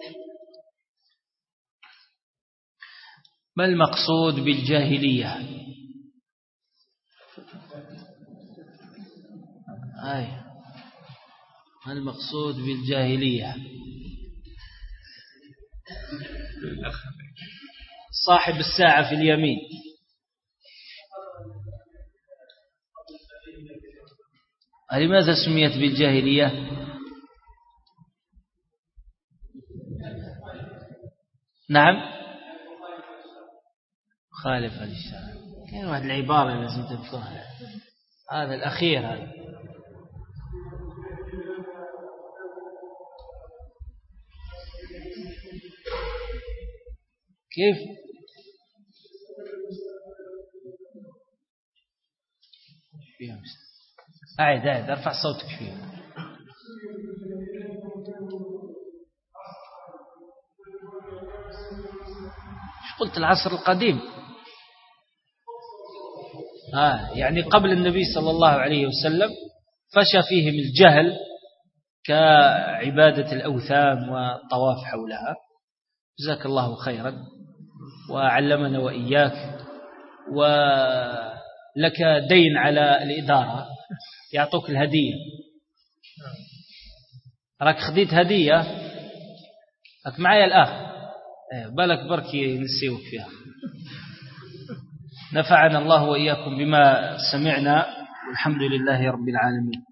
ما المقصود بالجاهلية؟ هاي ما المقصود بالجاهلية؟ صاحب الساعة في اليمين. لماذا سميت بالجاهلية؟ نعم خالف للشرع. كان واحد العبارة لازم تذكرها. هذا الأخير هذا. كيف؟ أعد أعد ارفع صوتك فيه. ايش قلت؟ العصر القديم. آه يعني قبل النبي صلى الله عليه وسلم فشى فيهم الجهل كعبادة الأوثان والطواف حولها. جزاك الله خيرا وعلمنا وإياك. ولك دين على الإدارة، يعطوك الهدية. راك خديت هدية راك معايا الأخ بالك بركي نسيوك فيها. نفعنا الله وإياكم بما سمعنا والحمد لله رب العالمين.